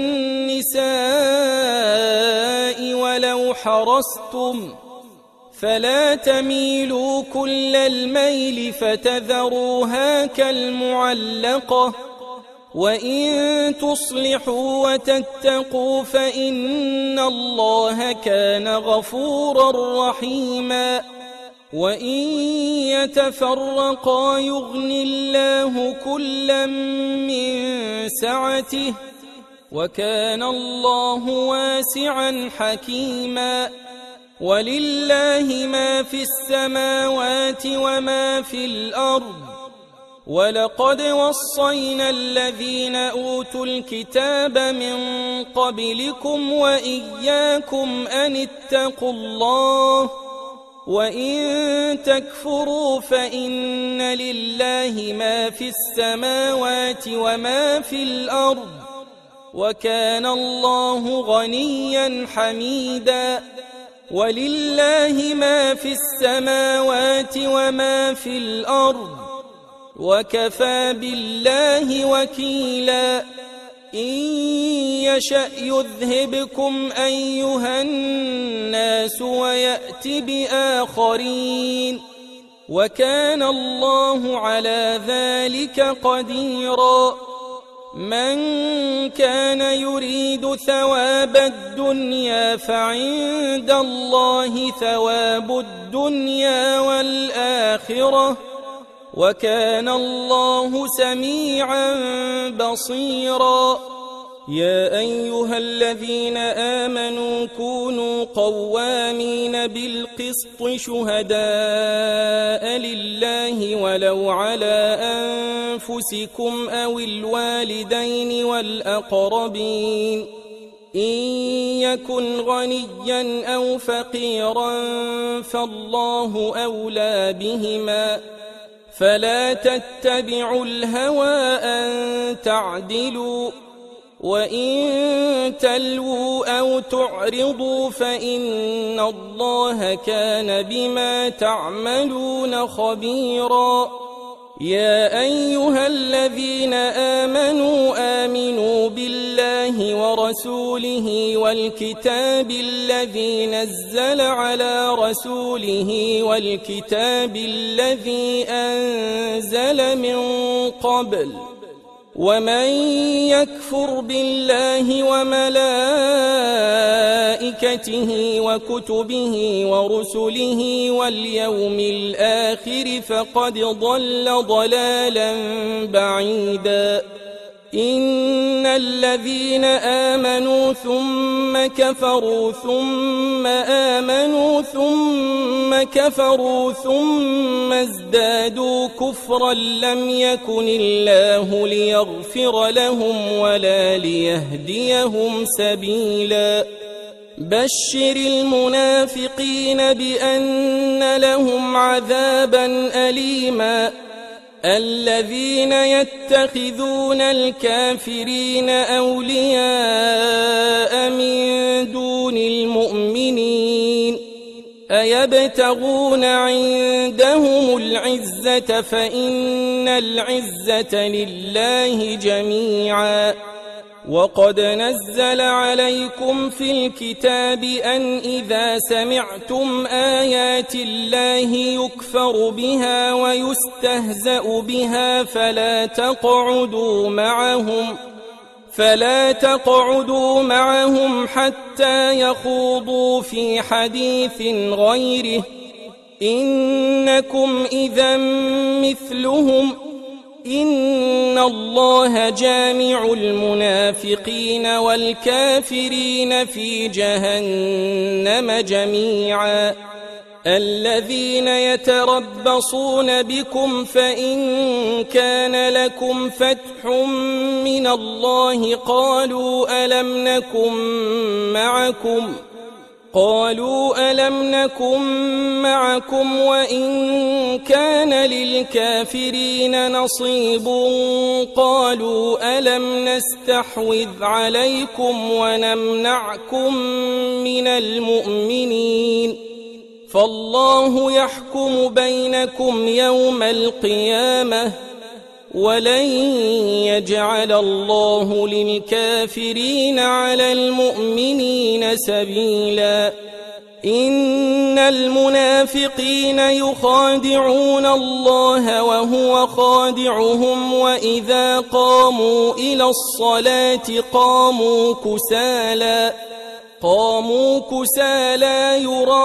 S1: النساء ولو حرصتم فلا تميلوا كل الميل فتذروها كالمعلقة وإن تصلحوا وتتقوا فإن الله كان غفورا رحيما وإن يتفرقا يغن الله كلا من سعته وكان الله واسعا حكيما ولله ما في السماوات وما في الأرض ولقد وصينا الذين أوتوا الكتاب من قبلكم وإياكم أن اتقوا الله وإن تكفروا فإن لله ما في السماوات وما في الأرض وكان الله غنيا حميدا ولله ما في السماوات وما في الأرض وكفى بالله وكيلا إن يشأ يذهبكم أيها الناس ويأت بآخرين وكان الله على ذلك قديرا من كان يريد ثواب الدنيا فعند الله ثواب الدنيا والآخرة وكان الله سميعا بصيرا يا أيها الذين آمنوا كونوا قوامين بالقسط شهداء لله ولو على أنفسكم أو الوالدين والأقربين إن يكن غنيا أو فقيرا فالله أولى بهما فلا تتبعوا الهوى أن تعدلوا وإن تلووا أو تعرضوا فإن الله كان بما تعملون خبيرا يا أيها الذين آمنوا آمنوا بالله ورسوله والكتاب الذي نزل على رسوله والكتاب الذي أنزل من قبل ومن يكفر بالله وملائكته وكتبه ورسله واليوم الآخر فقد ضل ضلالا بعيدا إن الذين آمنوا ثم كفروا ثم آمنوا ثم كفروا ثم ازدادوا كفرا لم يكن الله ليغفر لهم ولا ليهديهم سبيلا بشر المنافقين بأن لهم عذابا أليما الذين يتخذون الكافرين أولياء من دون المؤمنين أيبتغون عندهم العزة فإن العزة لله جميعا وقد نزل عليكم في الكتاب أن إذا سمعتم آيات الله يكفر بها ويستهزأ بها فلا تقعدوا معهم فلا تقعدوا معهم حتى يخوضوا في حديث غيره إنكم إذا مثلهم إن الله جامع المنافقين والكافرين في جهنم جميعا الذين يتربصون بكم فإن كان لكم فتح من الله قالوا ألم نكن معكم قالوا ألم نكن معكم وإن كان للكافرين نصيب قالوا ألم نستحوذ عليكم ونمنعكم من المؤمنين فالله يحكم بينكم يوم القيامة ولن يجعل الله للكافرين على المؤمنين سبيلا إن المنافقين يخادعون الله وهو خادعهم وإذا قاموا إلى الصلاة قاموا كسالى قاموا كسالى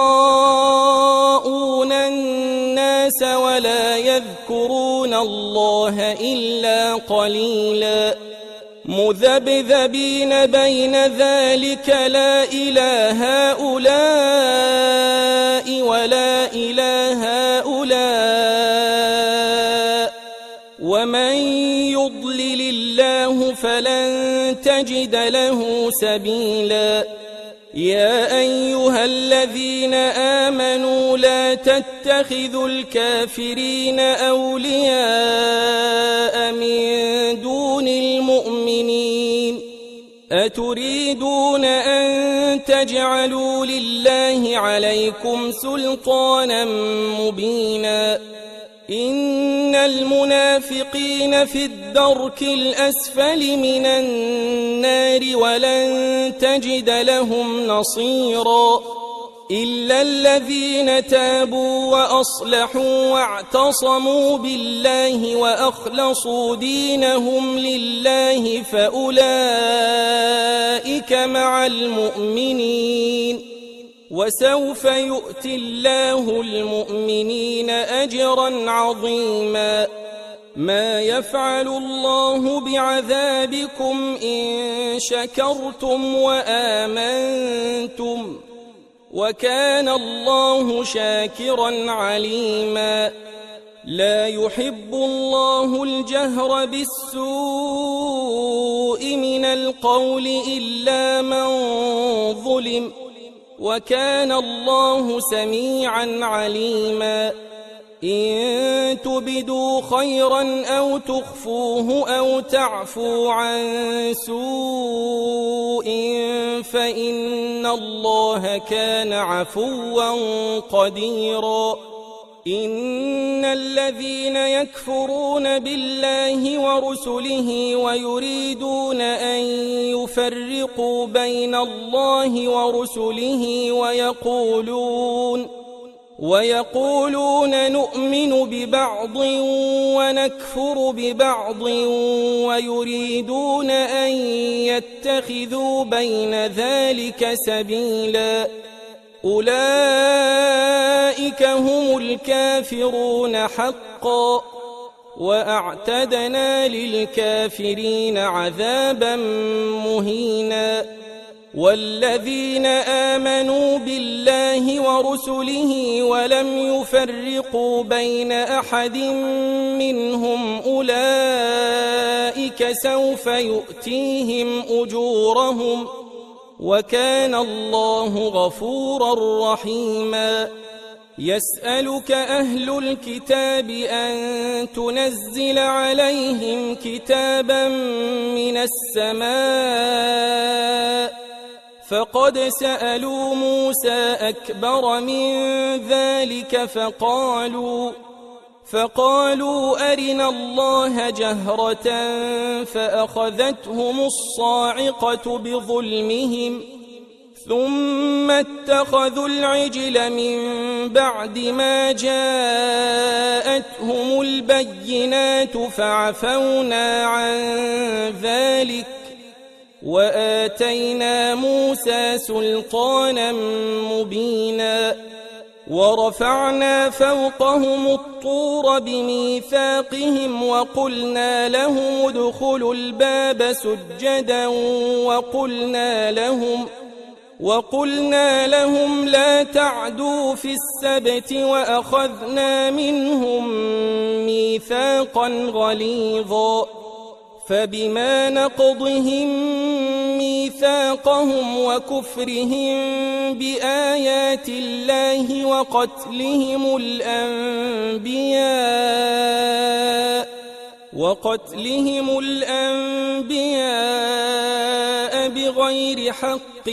S1: يراءون الناس ولا يذكرون الله إلا قليلا مذبذبين بين ذلك لا إلى هؤلاء ولا إلى هؤلاء ومن يضلل الله فلن تجد له سبيلا يا أيها الذين آمنوا لا تتخذوا الكافرين أولياء من دون المؤمنين أتريدون أن تجعلوا لله عليكم سلطانا مبينا إن المنافقين في الدرك الأسفل من النار ولن تجد لهم نصيرا إلا الذين تابوا وأصلحوا واعتصموا بالله وأخلصوا دينهم لله فأولئك مع المؤمنين وسوف يؤتي الله المؤمنين أجرا عظيما ما يفعل الله بعذابكم إن شكرتم وآمنتم وكان الله شاكرا عليما لا يحب الله الجهر بالسوء من القول إلا من ظلم وكان الله سميعا عليما إن تبدوا خيرا أو تخفوه أو تعفو عن سوء فإن الله كان عفوا قديرا إن الذين يكفرون بالله ورسله ويريدون أن يفرقوا بين الله ورسله ويقولون ويقولون نؤمن ببعض ونكفر ببعض ويريدون أن يتخذوا بين ذلك سبيلا أولئك هم الكافرون حقا وأعتدنا للكافرين عذابا مهينا والذين آمنوا بالله ورسله ولم يفرقوا بين أحد منهم أولئك سوف يؤتيهم أجورهم وكان الله غفورا رحيما يسألك أهل الكتاب أن تنزل عليهم كتابا من السماء فقد سألوا موسى أكبر من ذلك فقالوا فقالوا أرنا الله جهرة فأخذتهم الصاعقة بظلمهم ثم اتخذوا العجل من بعد ما جاءتهم البينات فعفونا عن ذلك وآتينا موسى سلطانا مبينا ورفعنا فوقهم الطور بميثاقهم وقلنا لهم ادخلوا الباب سجدا وقلنا لهم وقلنا لهم لا تعدوا في السبت وأخذنا منهم ميثاقا غليظا فبما نقضهم ميثاقهم وكفرهم بآيات الله وقتلهم الأنبياء وقتلهم الأنبياء بغير حق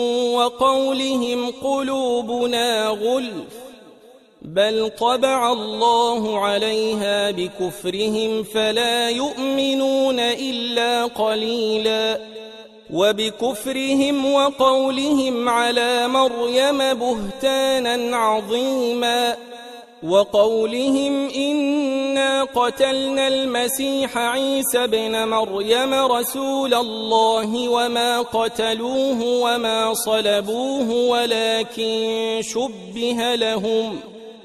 S1: وقولهم قلوبنا غلف بل طبع الله عليها بكفرهم فلا يؤمنون إلا قليلا وبكفرهم وقولهم على مريم بهتانا عظيما وقولهم إنا قتلنا المسيح عيسى ابن مريم رسول الله وما قتلوه وما صلبوه ولكن شبه لهم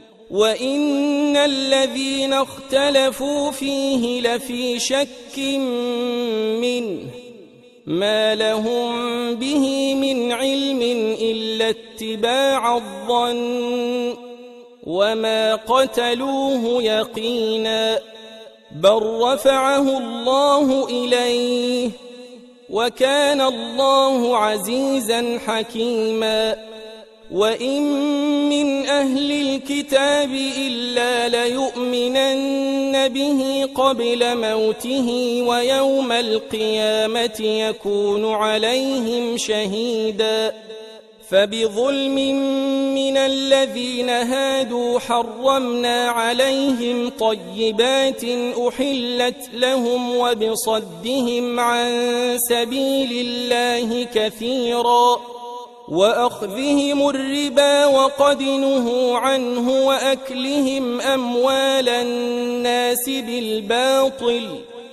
S1: وإن الذين اختلفوا فيه لفي شك منه ما لهم به من علم إلا اتباع الظن وما قتلوه يقينا بل رفعه الله إليه وكان الله عزيزا حكيما وإن من أهل الكتاب إلا ليؤمنن به قبل موته ويوم القيامة يكون عليهم شهيدا فبظلم من الذين هادوا حرمنا عليهم طيبات أحلت لهم وبصدهم عن سبيل الله كثيرا وأخذهم الربا وقد نهوا عنه وأكلهم أموال الناس بالباطل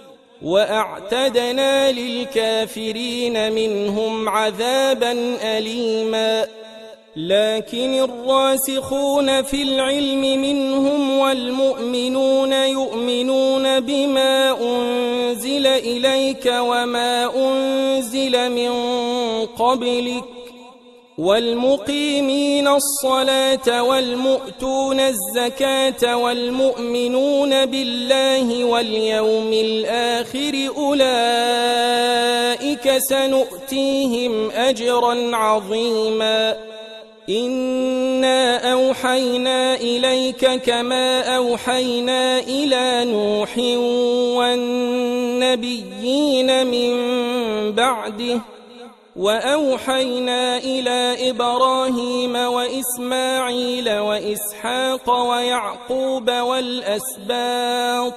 S1: وأعتدنا للكافرين منهم عذابا أليما لكن الراسخون في العلم منهم والمؤمنون يؤمنون بما أنزل إليك وما أنزل من قبلك والمقيمين الصلاة والمؤتون الزكاة والمؤمنون بالله واليوم الآخر أولئك سنؤتيهم أجرا عظيما إنا أوحينا إليك كما أوحينا إلى نوح والنبيين من بعده وأوحينا إلى إبراهيم وإسماعيل وإسحاق ويعقوب والأسباط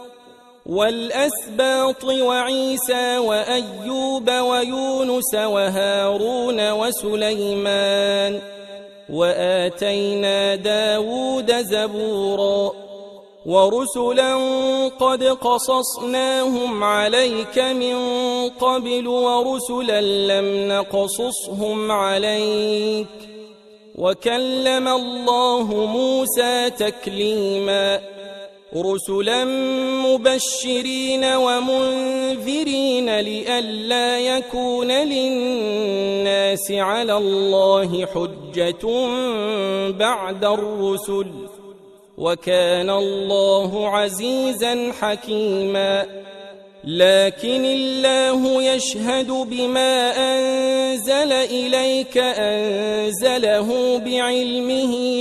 S1: والأسباط وعيسى وأيوب ويونس وهارون وسليمان وآتينا داود زبورا ورسلا قد قصصناهم عليك من قبل ورسلا لم نقصصهم عليك وكلم الله موسى تكليما رسلا مبشرين ومنذرين لئلا يكون للناس على الله حجة بعد الرسل وكان الله عزيزا حكيما لكن الله يشهد بما أنزل إليك أنزله بعلمه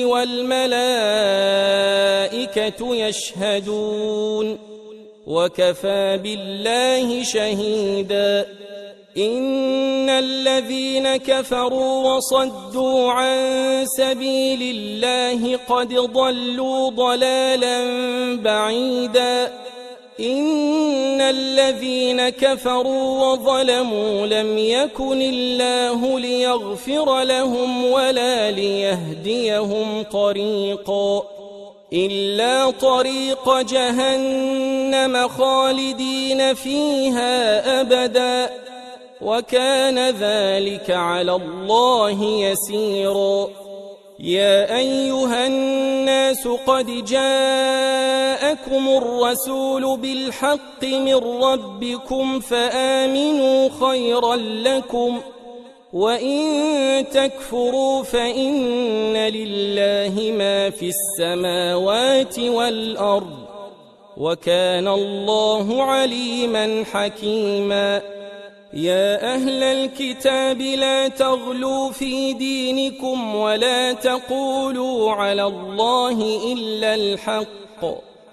S1: والملائكة يشهدون وكفى بالله شهيدا إن الذين كفروا وصدوا عن سبيل الله قد ضلوا ضلالا بعيدا إن الذين كفروا وظلموا لم يكن الله ليغفر لهم ولا ليهديهم طريقا إلا طريق جهنم خالدين فيها أبدا وكان ذلك على الله يسيرا يا أيها الناس قد جاءكم الرسول بالحق من ربكم فآمنوا خيرا لكم وإن تكفروا فإن لله ما في السماوات والأرض وكان الله عليما حكيما يا أهل الكتاب لا تغلوا في دينكم ولا تقولوا على الله إلا الحق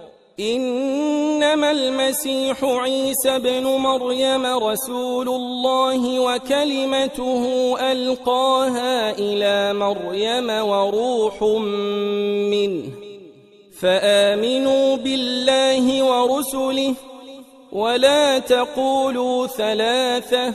S1: إنما المسيح عيسى ابن مريم رسول الله وكلمته ألقاها إلى مريم وروح منه فآمنوا بالله ورسله ولا تقولوا ثلاثة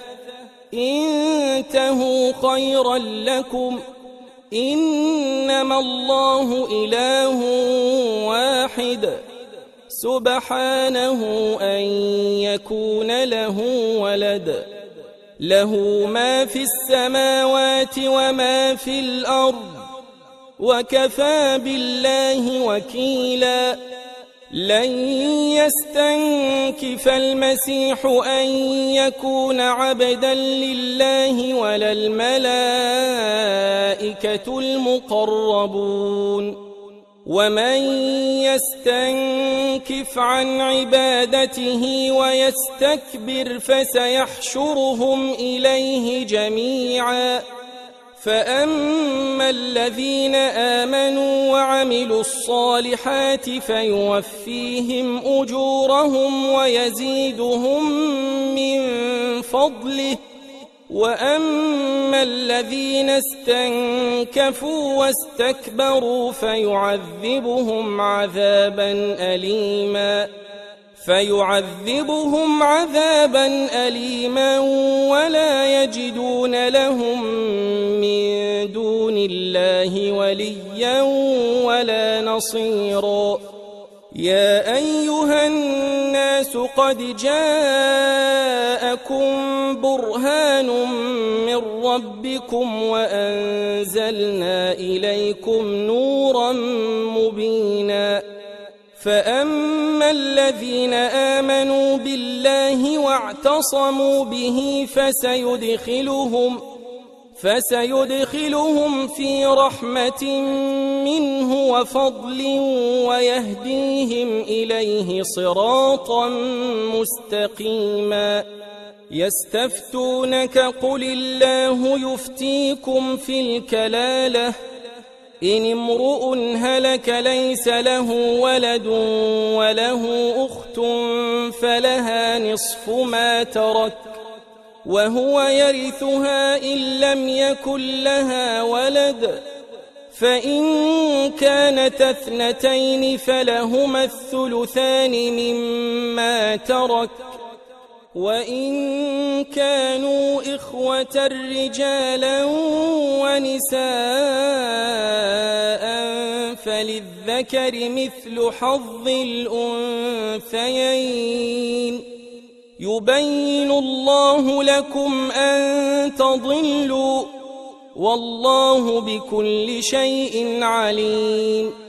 S1: انتهوا خيرا لكم إنما الله إله واحد سبحانه أن يكون له ولد له ما في السماوات وما في الأرض وكفى بالله وكيلا لن يستنكف المسيح أن يكون عبدا لله ولا الملائكة المقربون ومن يستنكف عن عبادته ويستكبر فسيحشرهم إليه جميعا فأما الذين آمنوا وعملوا الصالحات فيوفيهم أجورهم ويزيدهم من فضله وأما الذين استنكفوا واستكبروا فيعذبهم عذابا أليما فيعذبهم عذابا أليما ولا يجدون لهم من دون الله وليا ولا نصيرا يا أيها الناس قد جاءكم برهان من ربكم وأنزلنا إليكم نورا مبينا فأما الذين آمنوا بالله واعتصموا به فسيدخلهم فسيدخلهم في رحمة منه وفضل ويهديهم إليه صراطا مستقيما يستفتونك قل الله يفتيكم في الكلالة إن امرؤ هلك ليس له ولد وله أخت فلها نصف ما ترك وهو يرثها إن لم يكن لها ولد فإن كانت اثنتين فلهما الثلثان مما ترك وإن كانوا إخوة رجالا ونساء فللذكر مثل حظ الأنثيين يبين الله لكم أن تضلوا والله بكل شيء عليم